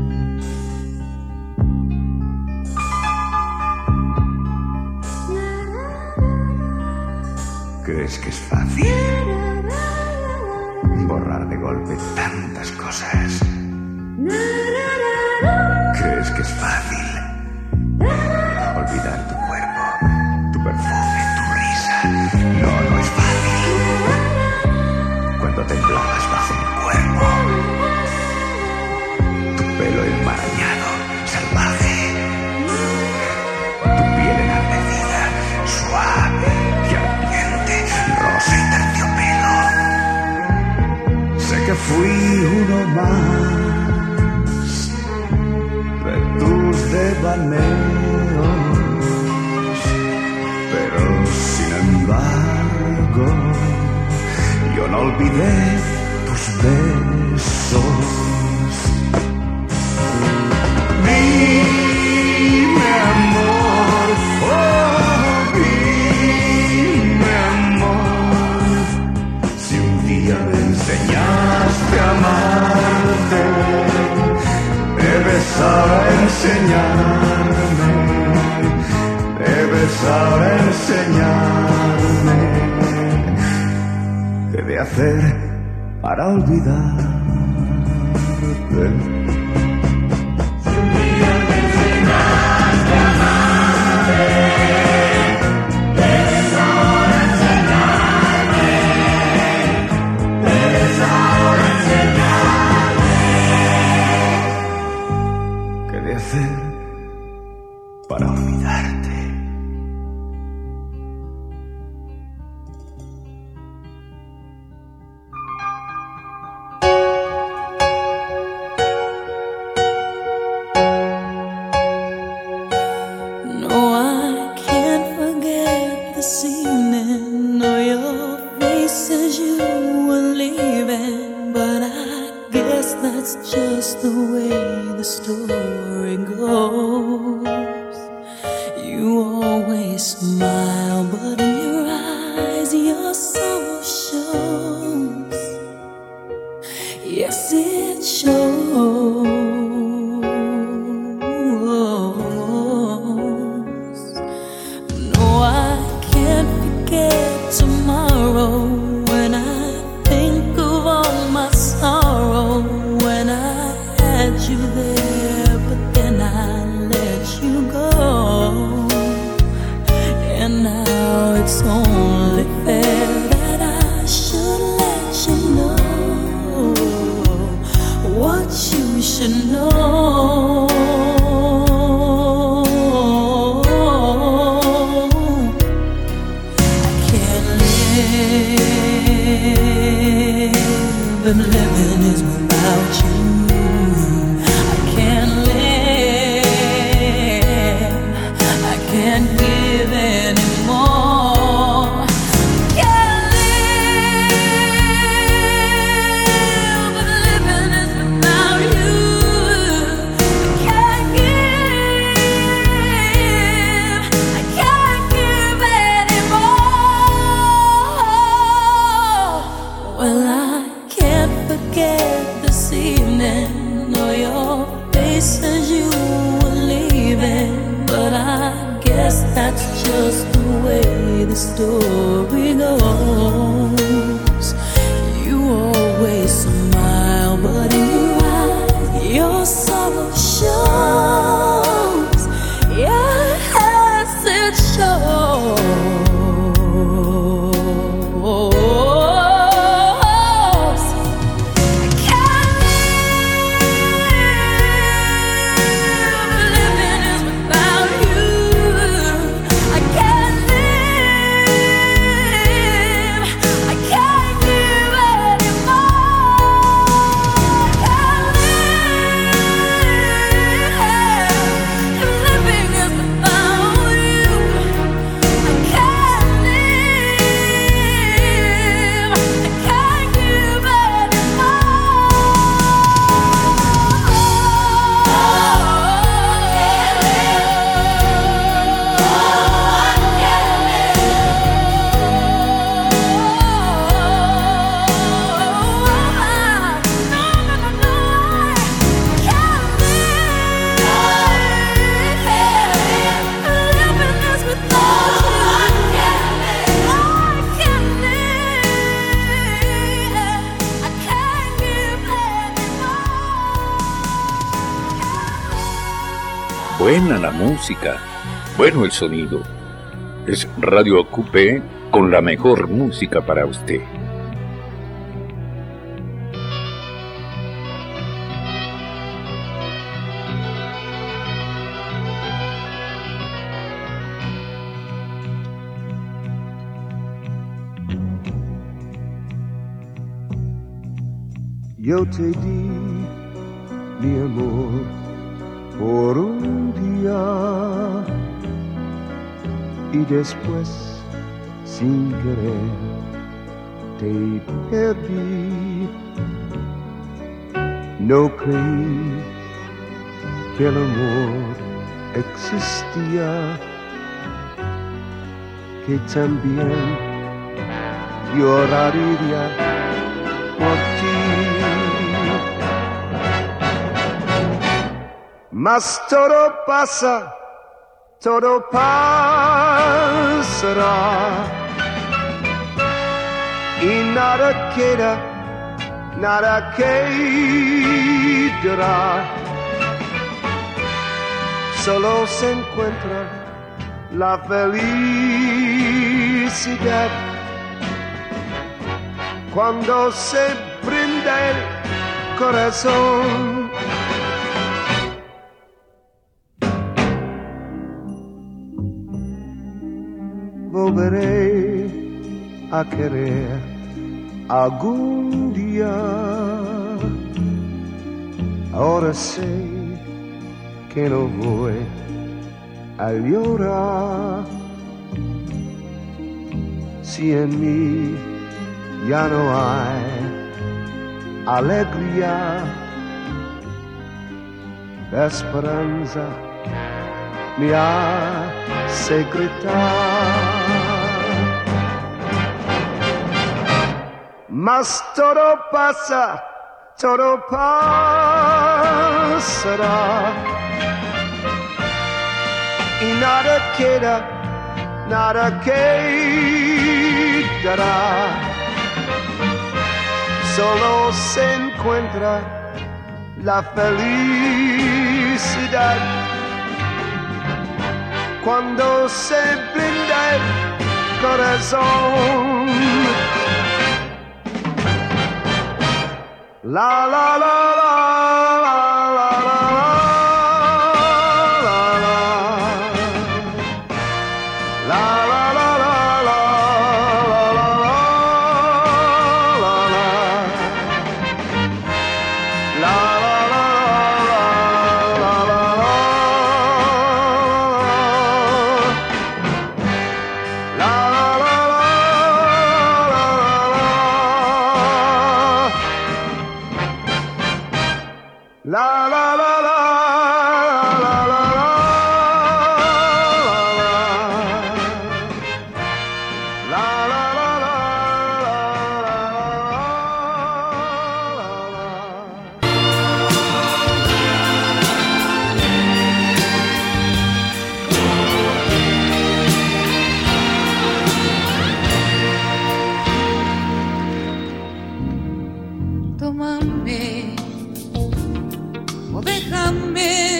¿Crees que es fácil borrar de golpe tantas cosas? ¿Crees que es fácil olvidar tu cuerpo, tu perfume, tu risa? No, no es fácil. Cuando temblabas bajo mi cuerpo, tu pelo enmarañado, salvaje, tu piel enardecida, suave y ardiente, rosa y terciopelo. Sé que fui uno más de tus devaneos, pero sin embargo yo no olvidé tus besos. Dime amor, oh dime amor, si un día me enseñaste a amarte, debes ahora enseñarme, debes ahora enseñarme qué de hacer para olvidarte. Para olvidarte. No, I can't forget this evening or your face as you were leaving, but I guess that's just the way the story goes. You always smile, but in your eyes your sorrow shows. Yes, it shows. No, I can't forget tomorrow when I think of all my sorrow, when I had you there, but then I let you go. And now it's only fair that I should let you know what you should know. I can't live, and living is without you. I can't live, I can't give anymore. Can't live, but living is without you. I can't give, I can't give anymore. Well, I can't forget this evening or your face as you were leaving, but I guess that's just the way the story goes. You always smile, but in your eyes your sorrow shows. Yes, it shows. Living is without you. I can't live. Buena la música, bueno el sonido. Es Radio Ocupé con la mejor música para usted. Yo te di mi amor por un día y después sin querer te perdí. No creí que el amor existía, que también lloraría por ti. Mas todo pasa, todo pasará y nada queda, nada quedará. Solo se encuentra la felicidad cuando se brinda el corazón. Volveré a querer algún día. Ahora sé que no voy a llorar. Si en mí ya no hay alegría, la esperanza me hace gritar. Mas todo pasa, todo pasará y nada queda, nada quedará. Solo se encuentra la felicidad cuando se brinda el corazón. La la la la la la la la la la la la La la la la la la la la Tómame o déjame,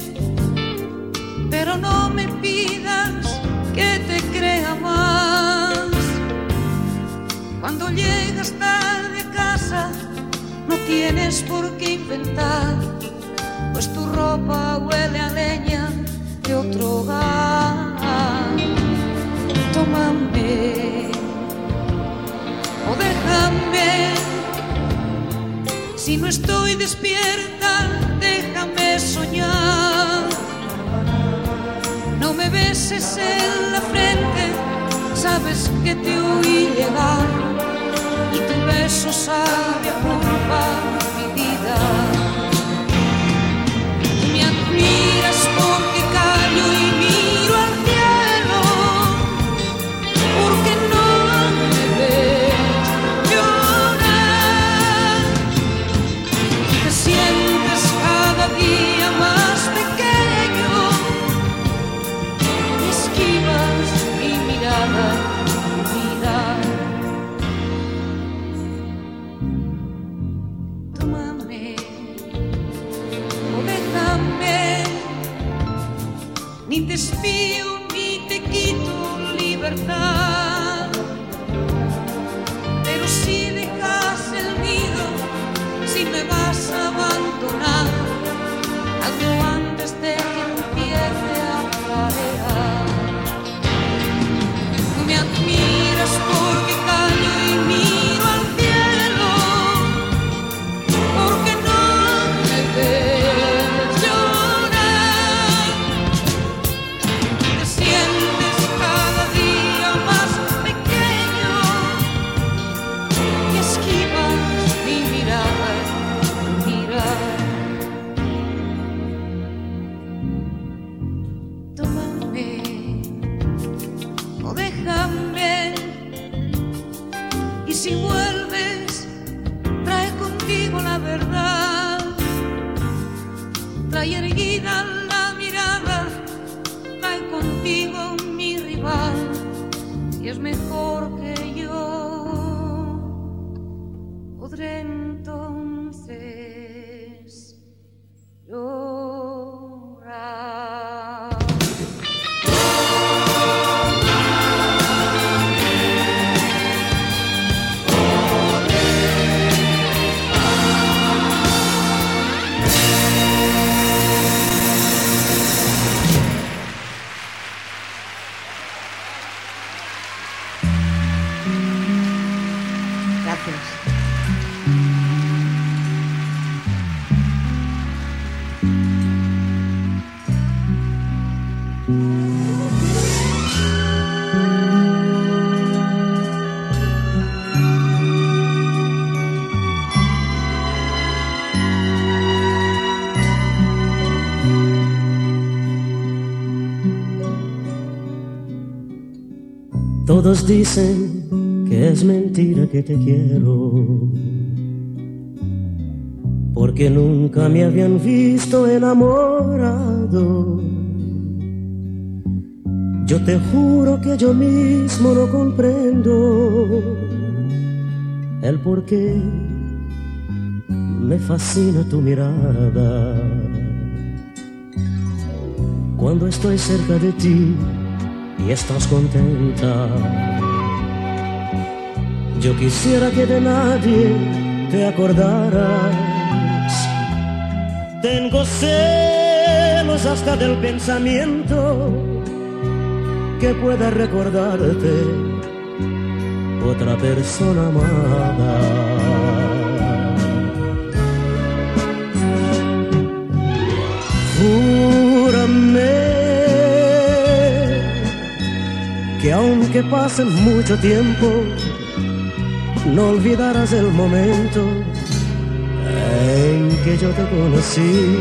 pero no me pidas que te crea más. Cuando llegas tarde a casa no tienes por qué inventar, pues tu ropa huele a leña de otro hogar. Tómame o déjame, si no estoy despierta, déjame soñar. No me beses en la frente, sabes que te oí llegar, y tu beso sabe a culpa mi vida. Tú me admiras porque callo y miro al cielo, porque no me ves llorar. Te sientes cada día más pequeño, esquivas mi mirada, vida. Tómame mío ni te quito libertad. Pero si dejas el nido, si me vas a abandonar, algo antes de que empiece a clarear. Me admiras porque callo y miro al cielo, porque no me ves llorar. Te sientes cada día más pequeño y esquivas mi mirada, mirar. Tómame o déjame, y si vuelves, trae contigo la verdad. Trae erguida la mirada, trae contigo mi rival, y es mejor que yo. Podré entonces llorar. Gracias. Todos dicen que es mentira que te quiero, porque nunca me habían visto enamorado. Yo te juro que yo mismo no comprendo el por qué me fascina tu mirada. Cuando estoy cerca de ti y estás contenta, yo quisiera que de nadie te acordaras. Tengo celos hasta del pensamiento que pueda recordarte otra persona amada. Júrame que aunque pase mucho tiempo, no olvidarás el momento en que yo te conocí.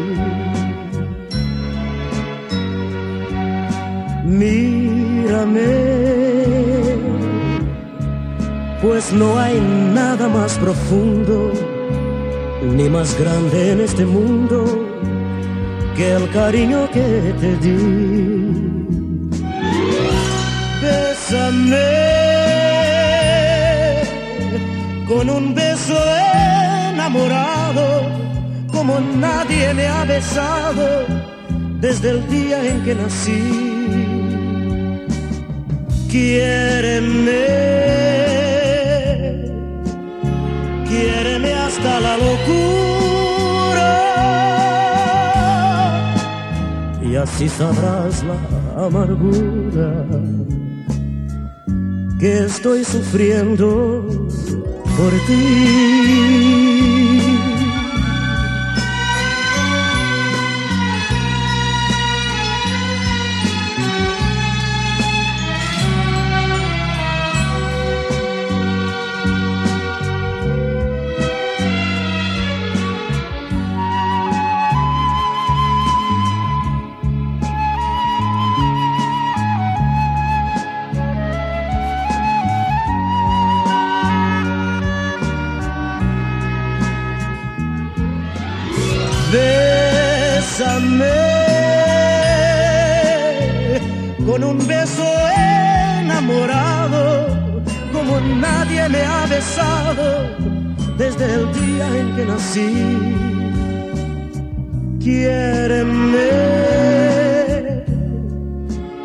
Mírame, pues no hay nada más profundo ni más grande en este mundo que el cariño que te di. Bésame con un beso enamorado, como nadie me ha besado desde el día en que nací. Quiéreme, quiéreme hasta la locura, y así sabrás la amargura que estoy sufriendo por ti. Bésame con un beso enamorado, como nadie me ha besado desde el día en que nací. Quiéreme,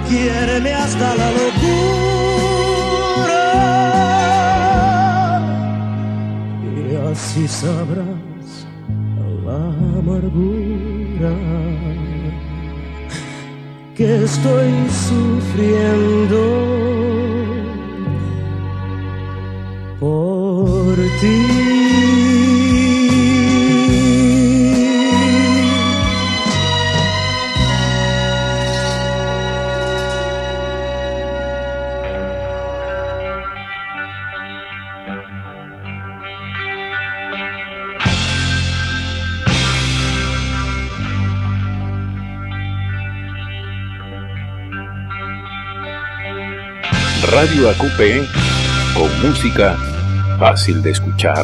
quiéreme hasta la locura y así sabrás la amargura que estoy sufriendo por ti. Radio A Q P, con música fácil de escuchar.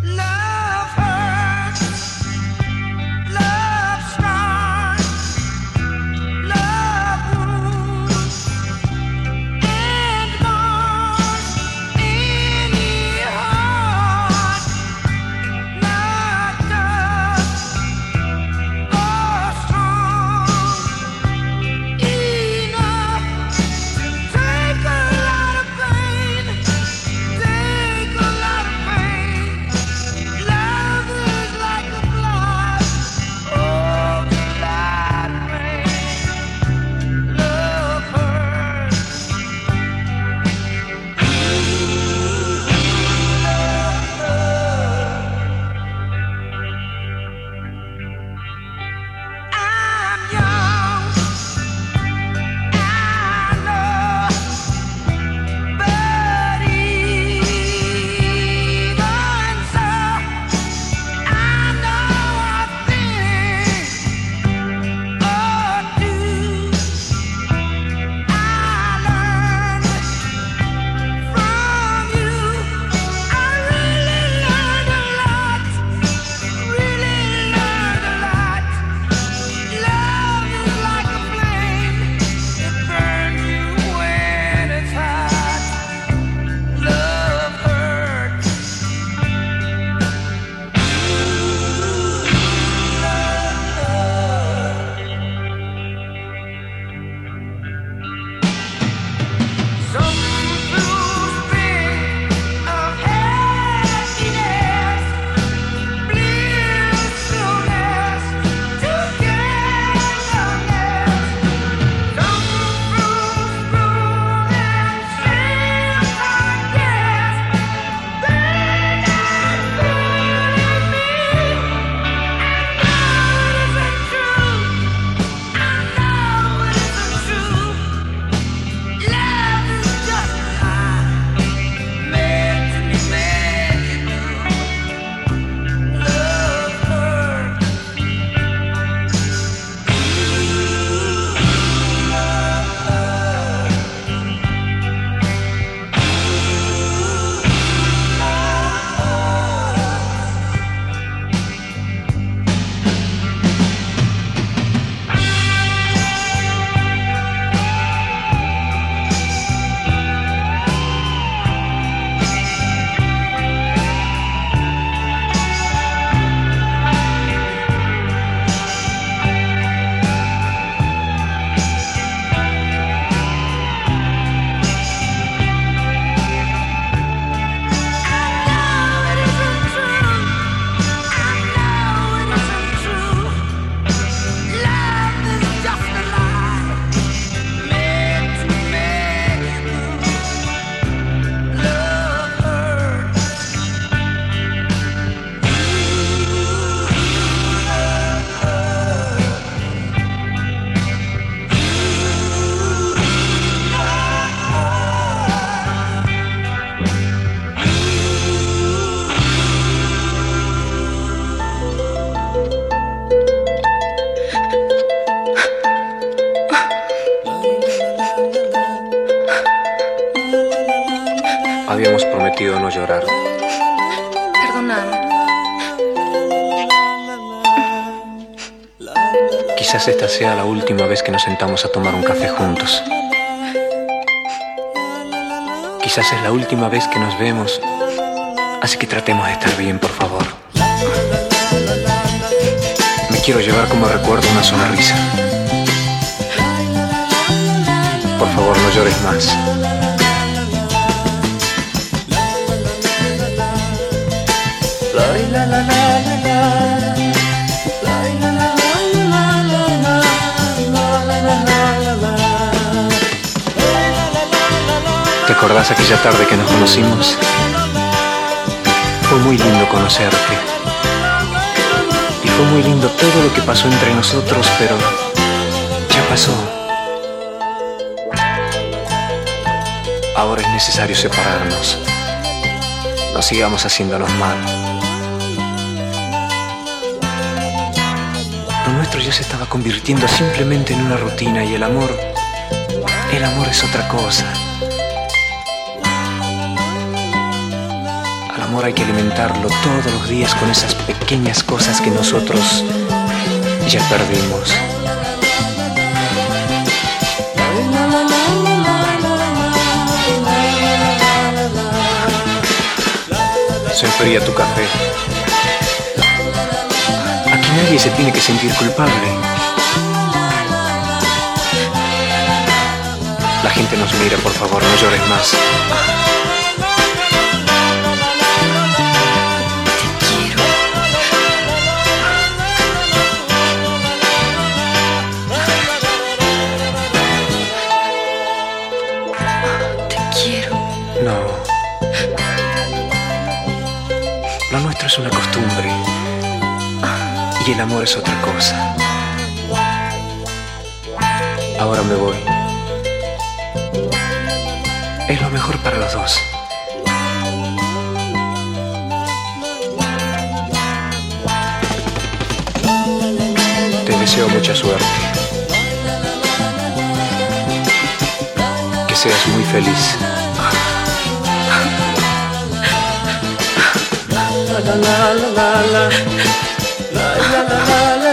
Habíamos prometido no llorar. Perdóname. Quizás esta sea la última vez que nos sentamos a tomar un café juntos. Quizás es la última vez que nos vemos, así que tratemos de estar bien, por favor. Me quiero llevar como recuerdo una sonrisa. Por favor, no llores más. ¿Te acordás aquella tarde que nos conocimos? Fue muy lindo conocerte. Y fue muy lindo todo lo que pasó entre nosotros, pero ya pasó. Ahora es necesario separarnos. No sigamos haciéndonos mal. Lo nuestro ya se estaba convirtiendo simplemente en una rutina y el amor, el amor es otra cosa. Al amor hay que alimentarlo todos los días con esas pequeñas cosas que nosotros ya perdimos. Se enfría tu café. Aquí nadie se tiene que sentir culpable. La gente nos mira, por favor, no llores más. Lo nuestro es una costumbre y el amor es otra cosa. Ahora me voy. Es lo mejor para los dos. Te deseo mucha suerte. Que seas muy feliz. La la la la la la la la la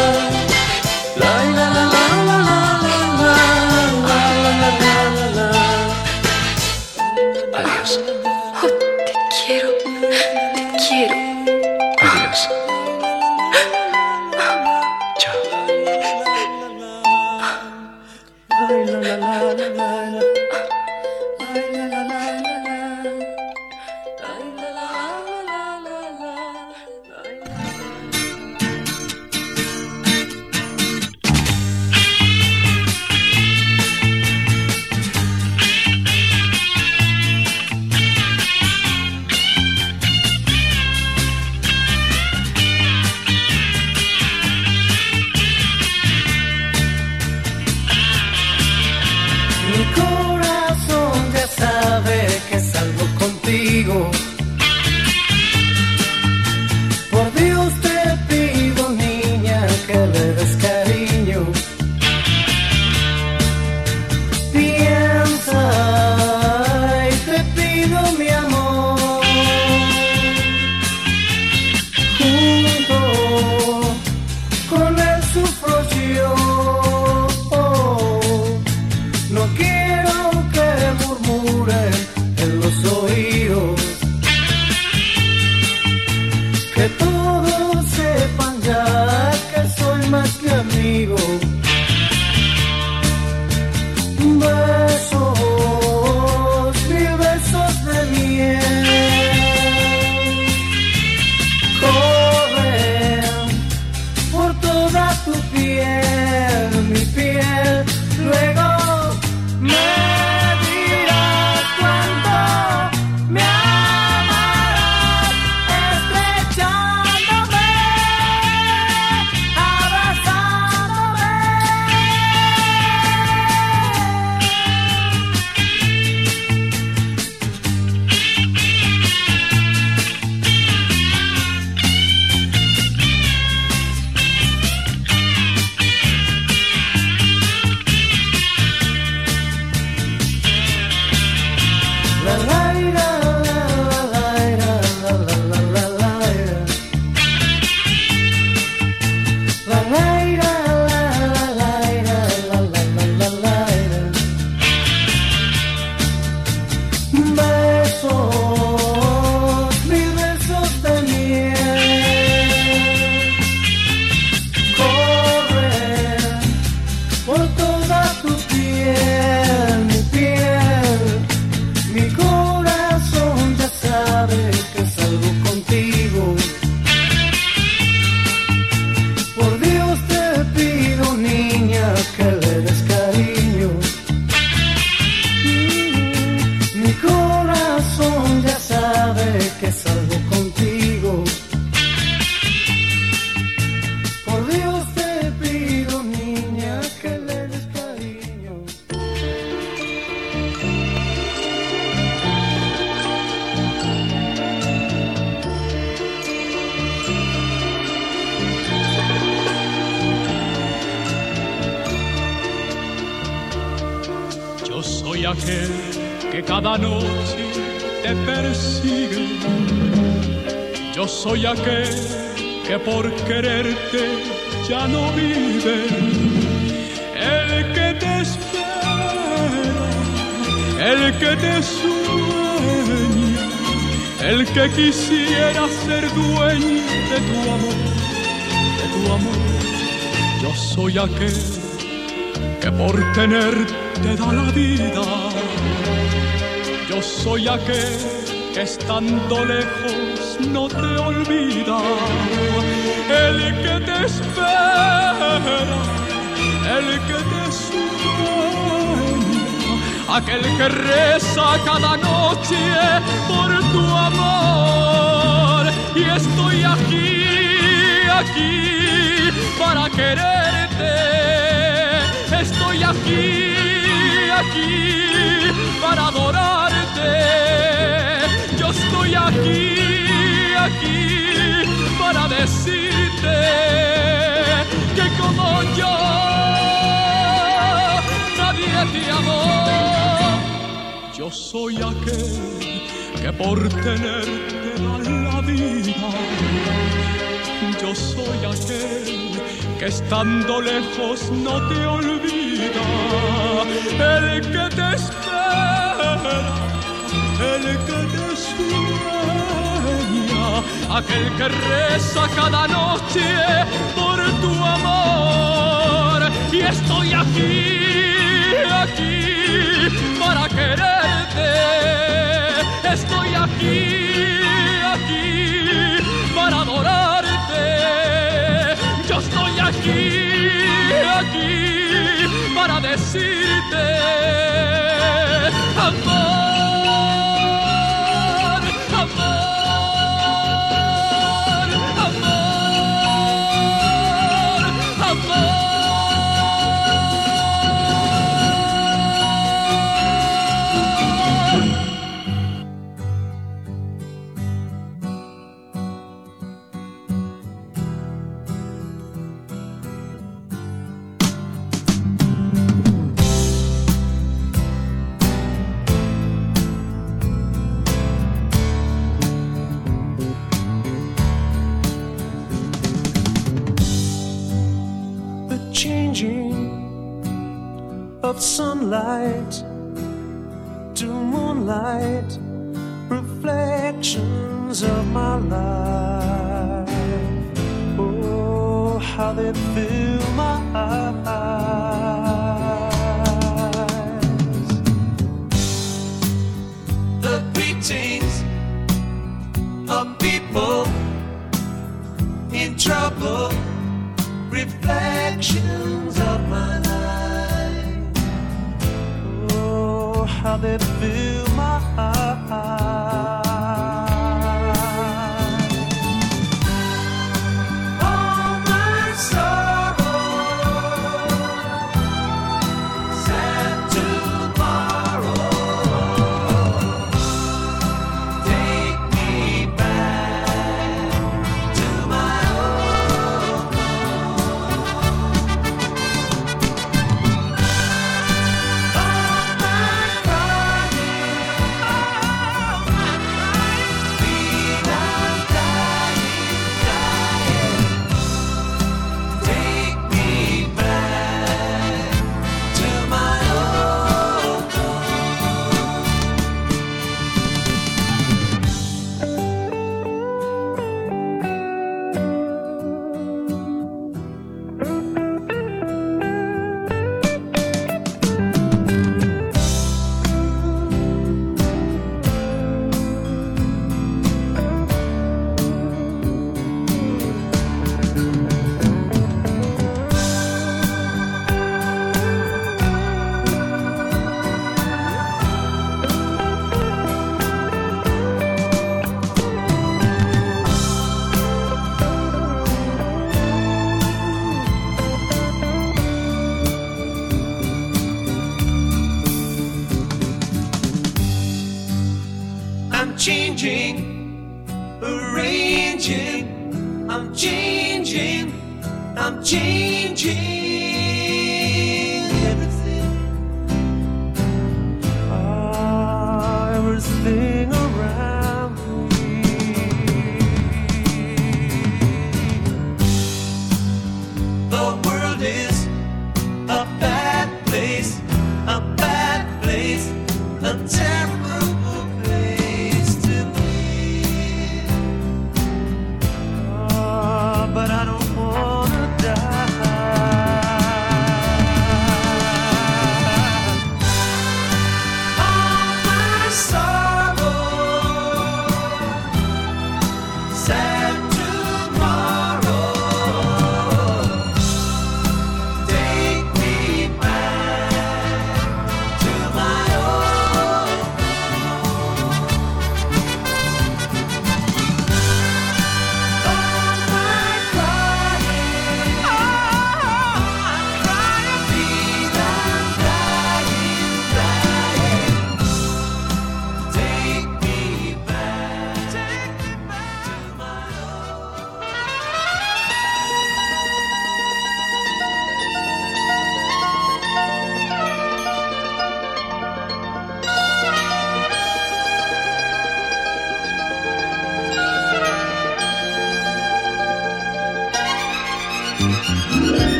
la. Adiós. Oh, te quiero, te quiero. Adiós. Chao. Mi corazón ya sabe Yo soy aquel que cada noche te persigue. Yo soy aquel que por quererte ya no vive. El que te espera, el que te sueña, el que quisiera ser dueño de tu amor, de tu amor. Yo soy aquel que por tenerte da la vida. Yo soy aquel que estando lejos no te olvida. El que te espera, el que te sueña, aquel que reza cada noche por tu amor. Y estoy aquí, aquí para quererte. Estoy aquí, aquí para adorarte. Yo estoy aquí, aquí para decirte que como yo nadie te amó. Yo soy aquel que por tenerte da la vida. Yo soy aquel que estando lejos no te olvida. El que te espera, el que te sueña, aquel que reza cada noche por tu amor. Y estoy aquí, aquí para quererte. Estoy aquí, aquí para adorarte. Yo estoy aquí, aquí para decirte amor. Of sunlight to moonlight, reflections of my life. Oh, how they fill my eyes. The greetings of people in trouble, reflections of my life. How they fill my eyes. All my sorrow, sad tomorrow, take me back to my old changing, arranging, I'm changing, I'm changing everything.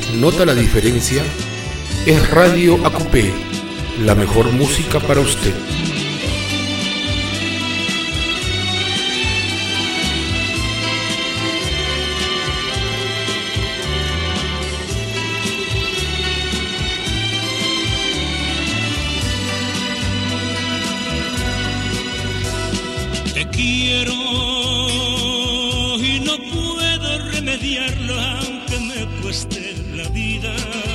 ¿Nota la diferencia? Es Radio A Q P, la mejor música para usted. Te quiero y no puedo remediarlo aunque me cueste la vida.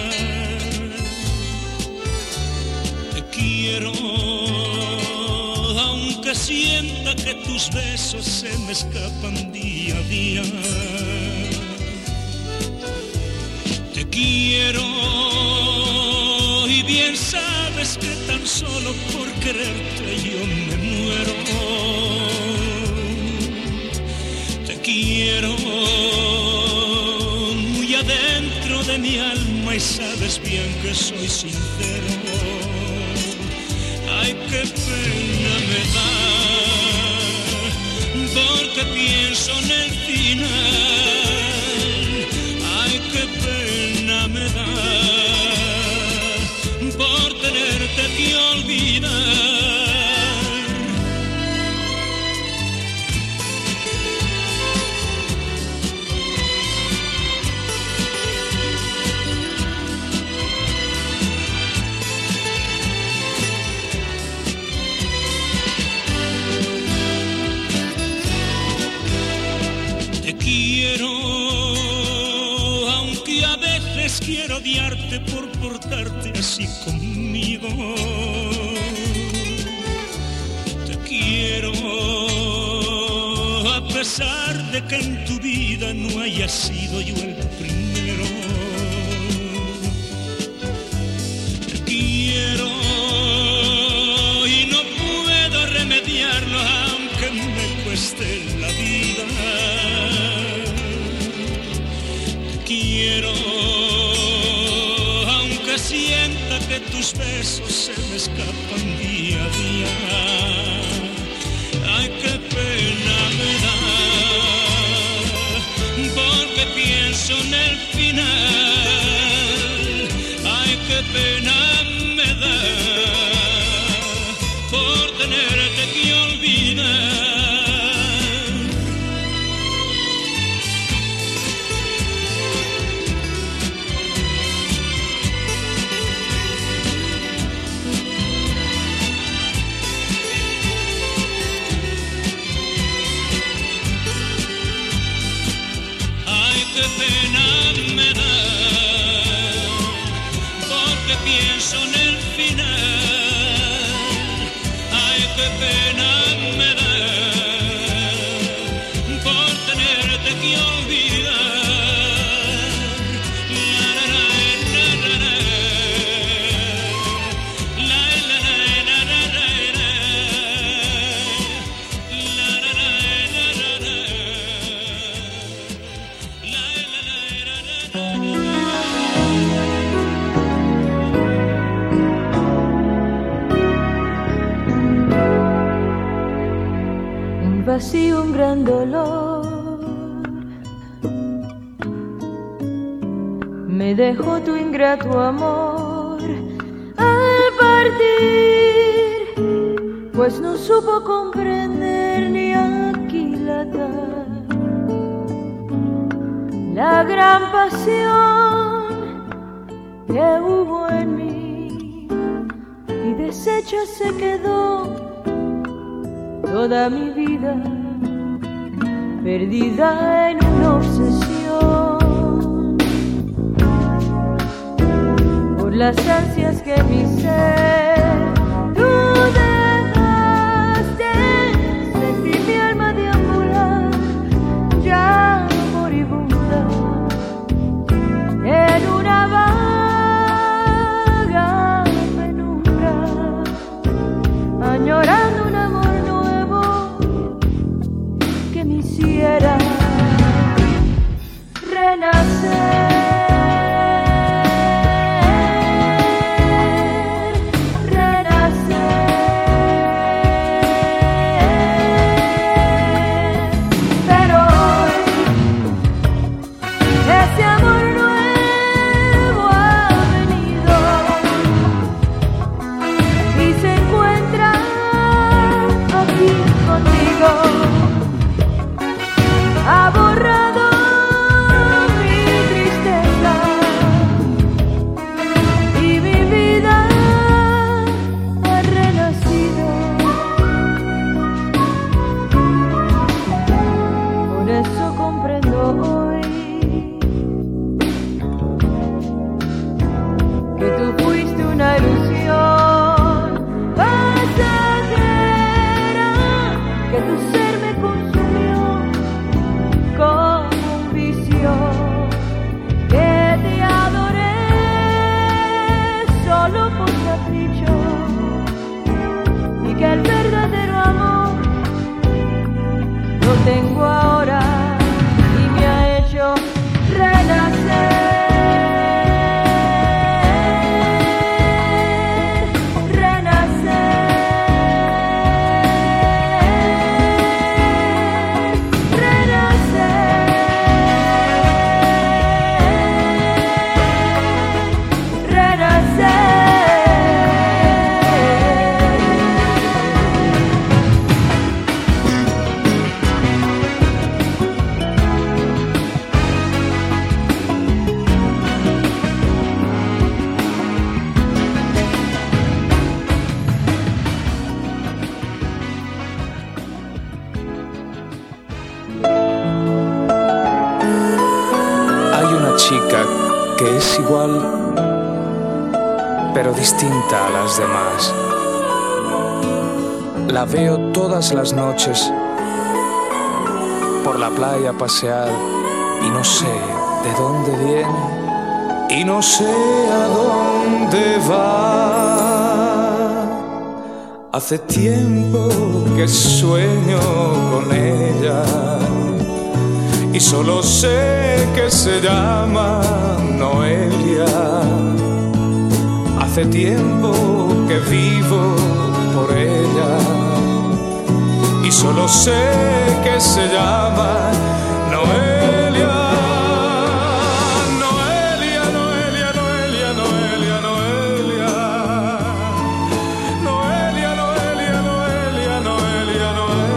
Te quiero aunque sienta que tus besos se me escapan día a día. Te quiero y bien sabes que tan solo por quererte yo me muero. Te quiero muy adentro de mi alma y sabes bien que soy sincero. Ay, qué pena me da, porque pienso en el final. Ay, qué pena me da, por tenerte que olvidar. Quiero odiarte por portarte así conmigo. Te quiero a pesar de que en tu vida no haya sido yo el primero. Te quiero y no puedo remediarlo aunque me cueste la vida. Te quiero sienta que tus besos se me escapan día a día. Ay, qué pena me da, porque pienso en el final. Ay, qué pena me da, por tenerte que olvidar. Qué pena me da, porque pienso en el final. Ay, qué pena me da, por tenerte que olvidar. La la la la la la, la la la la la la, la la la la la. Un vacío, un gran dolor me dejó tu ingrato amor al partir, pues no supo comprender ni aquilatar la gran pasión que hubo en mí, y deshecha se quedó toda mi vida, perdida en una obsesión por las ansias que mi ser tú dejaste. Sentí mi alma deambular ya moribunda en una vaga penumbra, añorando un amor nuevo que me hiciera renacer. pero distinta a las demás. La veo todas las noches por la playa pasear y no sé de dónde viene y no sé a dónde va. Hace tiempo que sueño con ella y solo sé que se llama Noelia. Hace tiempo que vivo por ella y solo sé que se llama Noelia. Noelia, Noelia, Noelia, Noelia, Noelia. Noelia, Noelia, Noelia, Noelia,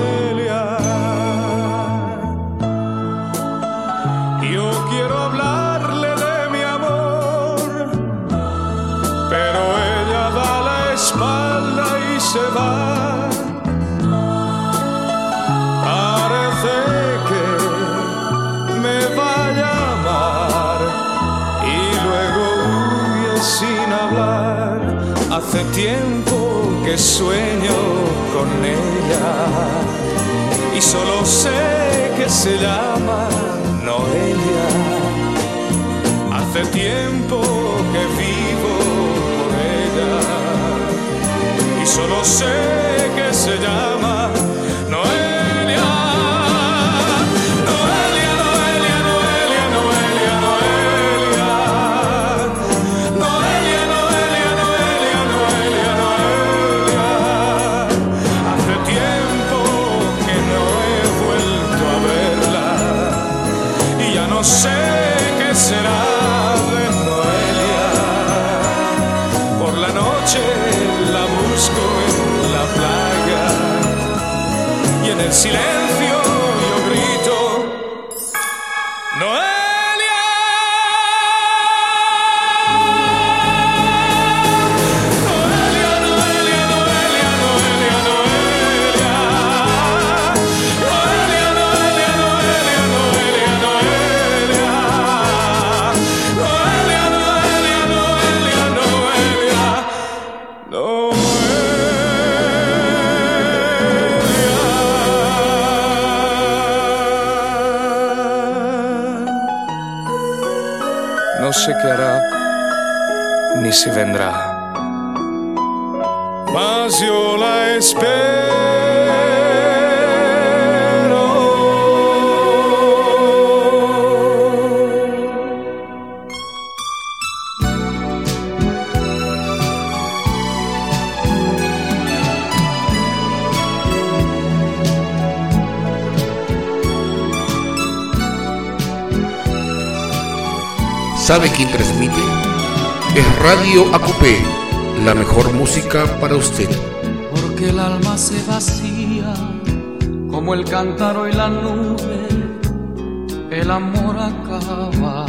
Noelia. Yo quiero hablarle de mi amor, pero ella da la espalda y se va. Parece que me va a llamar y luego huye sin hablar. Hace tiempo que sueño con ella y solo sé que se llama Noelia. Hace tiempo que vivo por ella y solo sé que se llama Noelia. No sé qué será de Noelia. Por la noche la busco en la playa y en el silencio yo grito Noelia. No sé qué hará, ni si vendrá, mas yo la espero. ¿Sabe quién transmite? Es Radio A Q P, la mejor música para usted. Porque el alma se vacía como el cántaro y la nube, el amor acaba.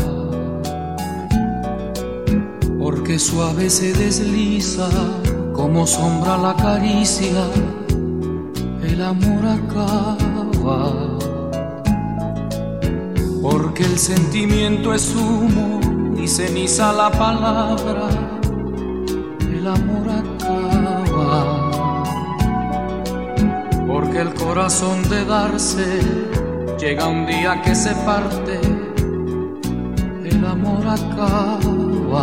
Porque suave se desliza como sombra la caricia, el amor acaba. Porque el sentimiento es humo y ceniza la palabra, el amor acaba. Porque el corazón de darse llega un día que se parte, el amor acaba.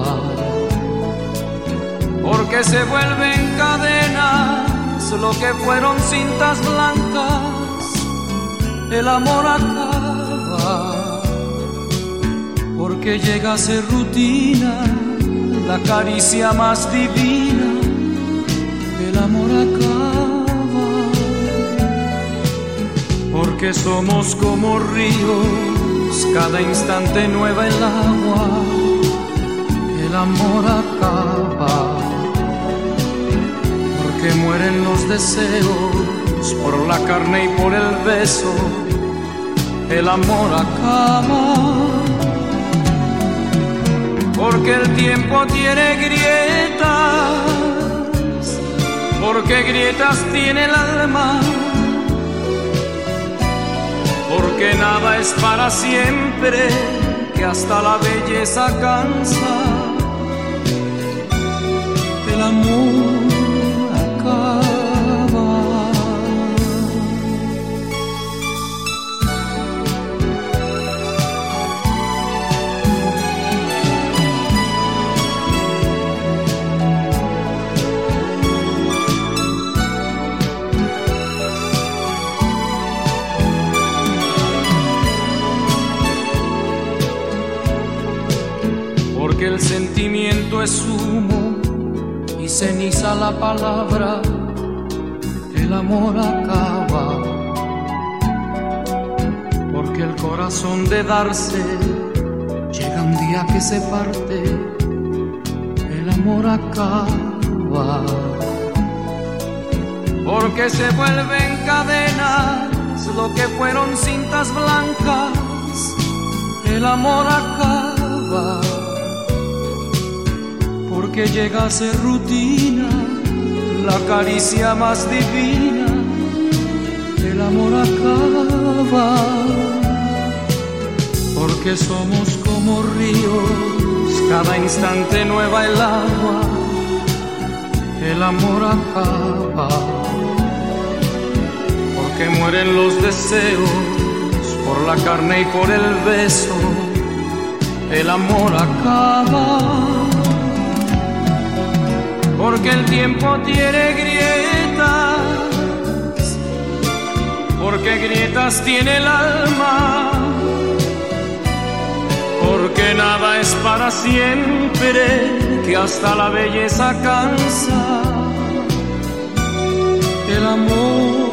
Porque se vuelven cadenas lo que fueron cintas blancas, el amor acaba. Porque llega a ser rutina la caricia más divina, el amor acaba. Porque somos como ríos, cada instante nueva el agua, el amor acaba. Porque mueren los deseos por la carne y por el beso, el amor acaba. Porque el tiempo tiene grietas, porque grietas tiene el alma, porque nada es para siempre, que hasta la belleza cansa, sentimiento es humo y ceniza la palabra, el amor acaba, porque el corazón de darse llega un día que se parte, el amor acaba, porque se vuelven cadenas lo que fueron cintas blancas, el amor acaba, porque llega a ser rutina la caricia más divina, el amor acaba, porque somos como ríos, cada instante nueva el agua, el amor acaba, porque mueren los deseos por la carne y por el beso, el amor acaba, porque el tiempo tiene grietas, porque grietas tiene el alma, porque nada es para siempre, que hasta la belleza cansa, el amor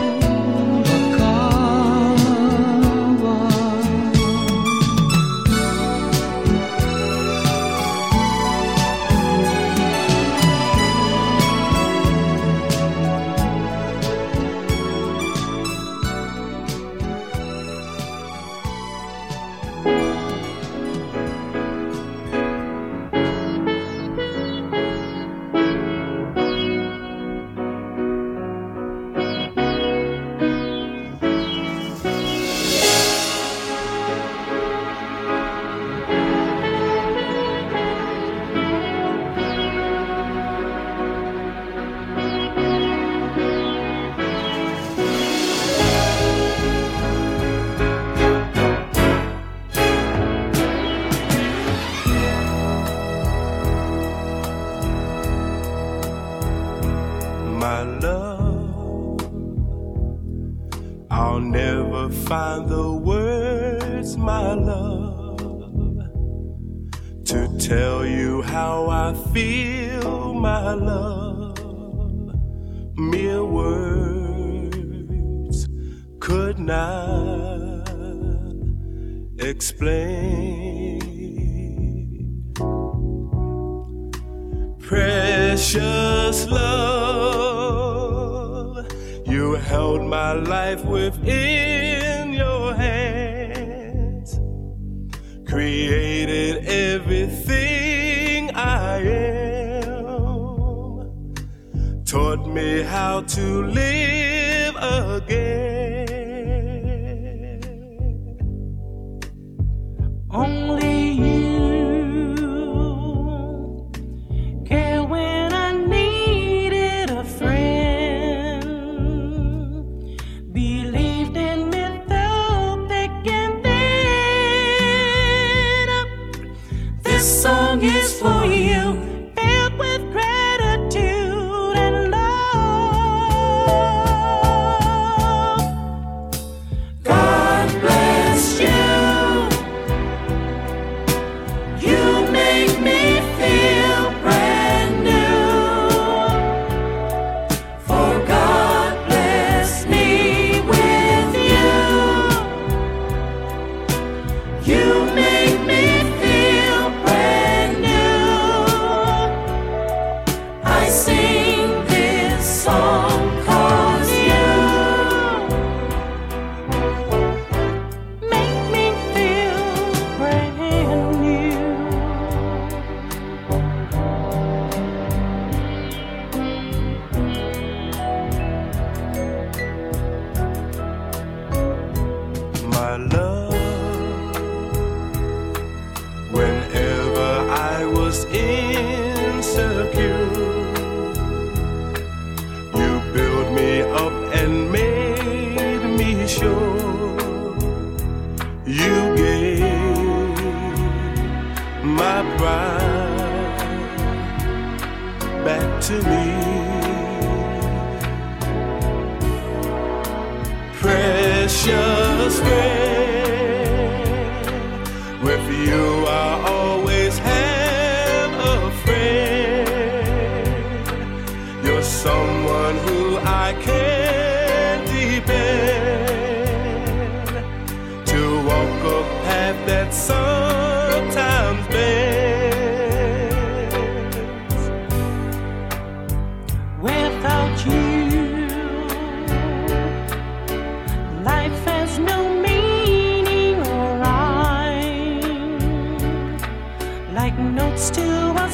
precious friend. With you I always have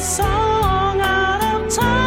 song out of time.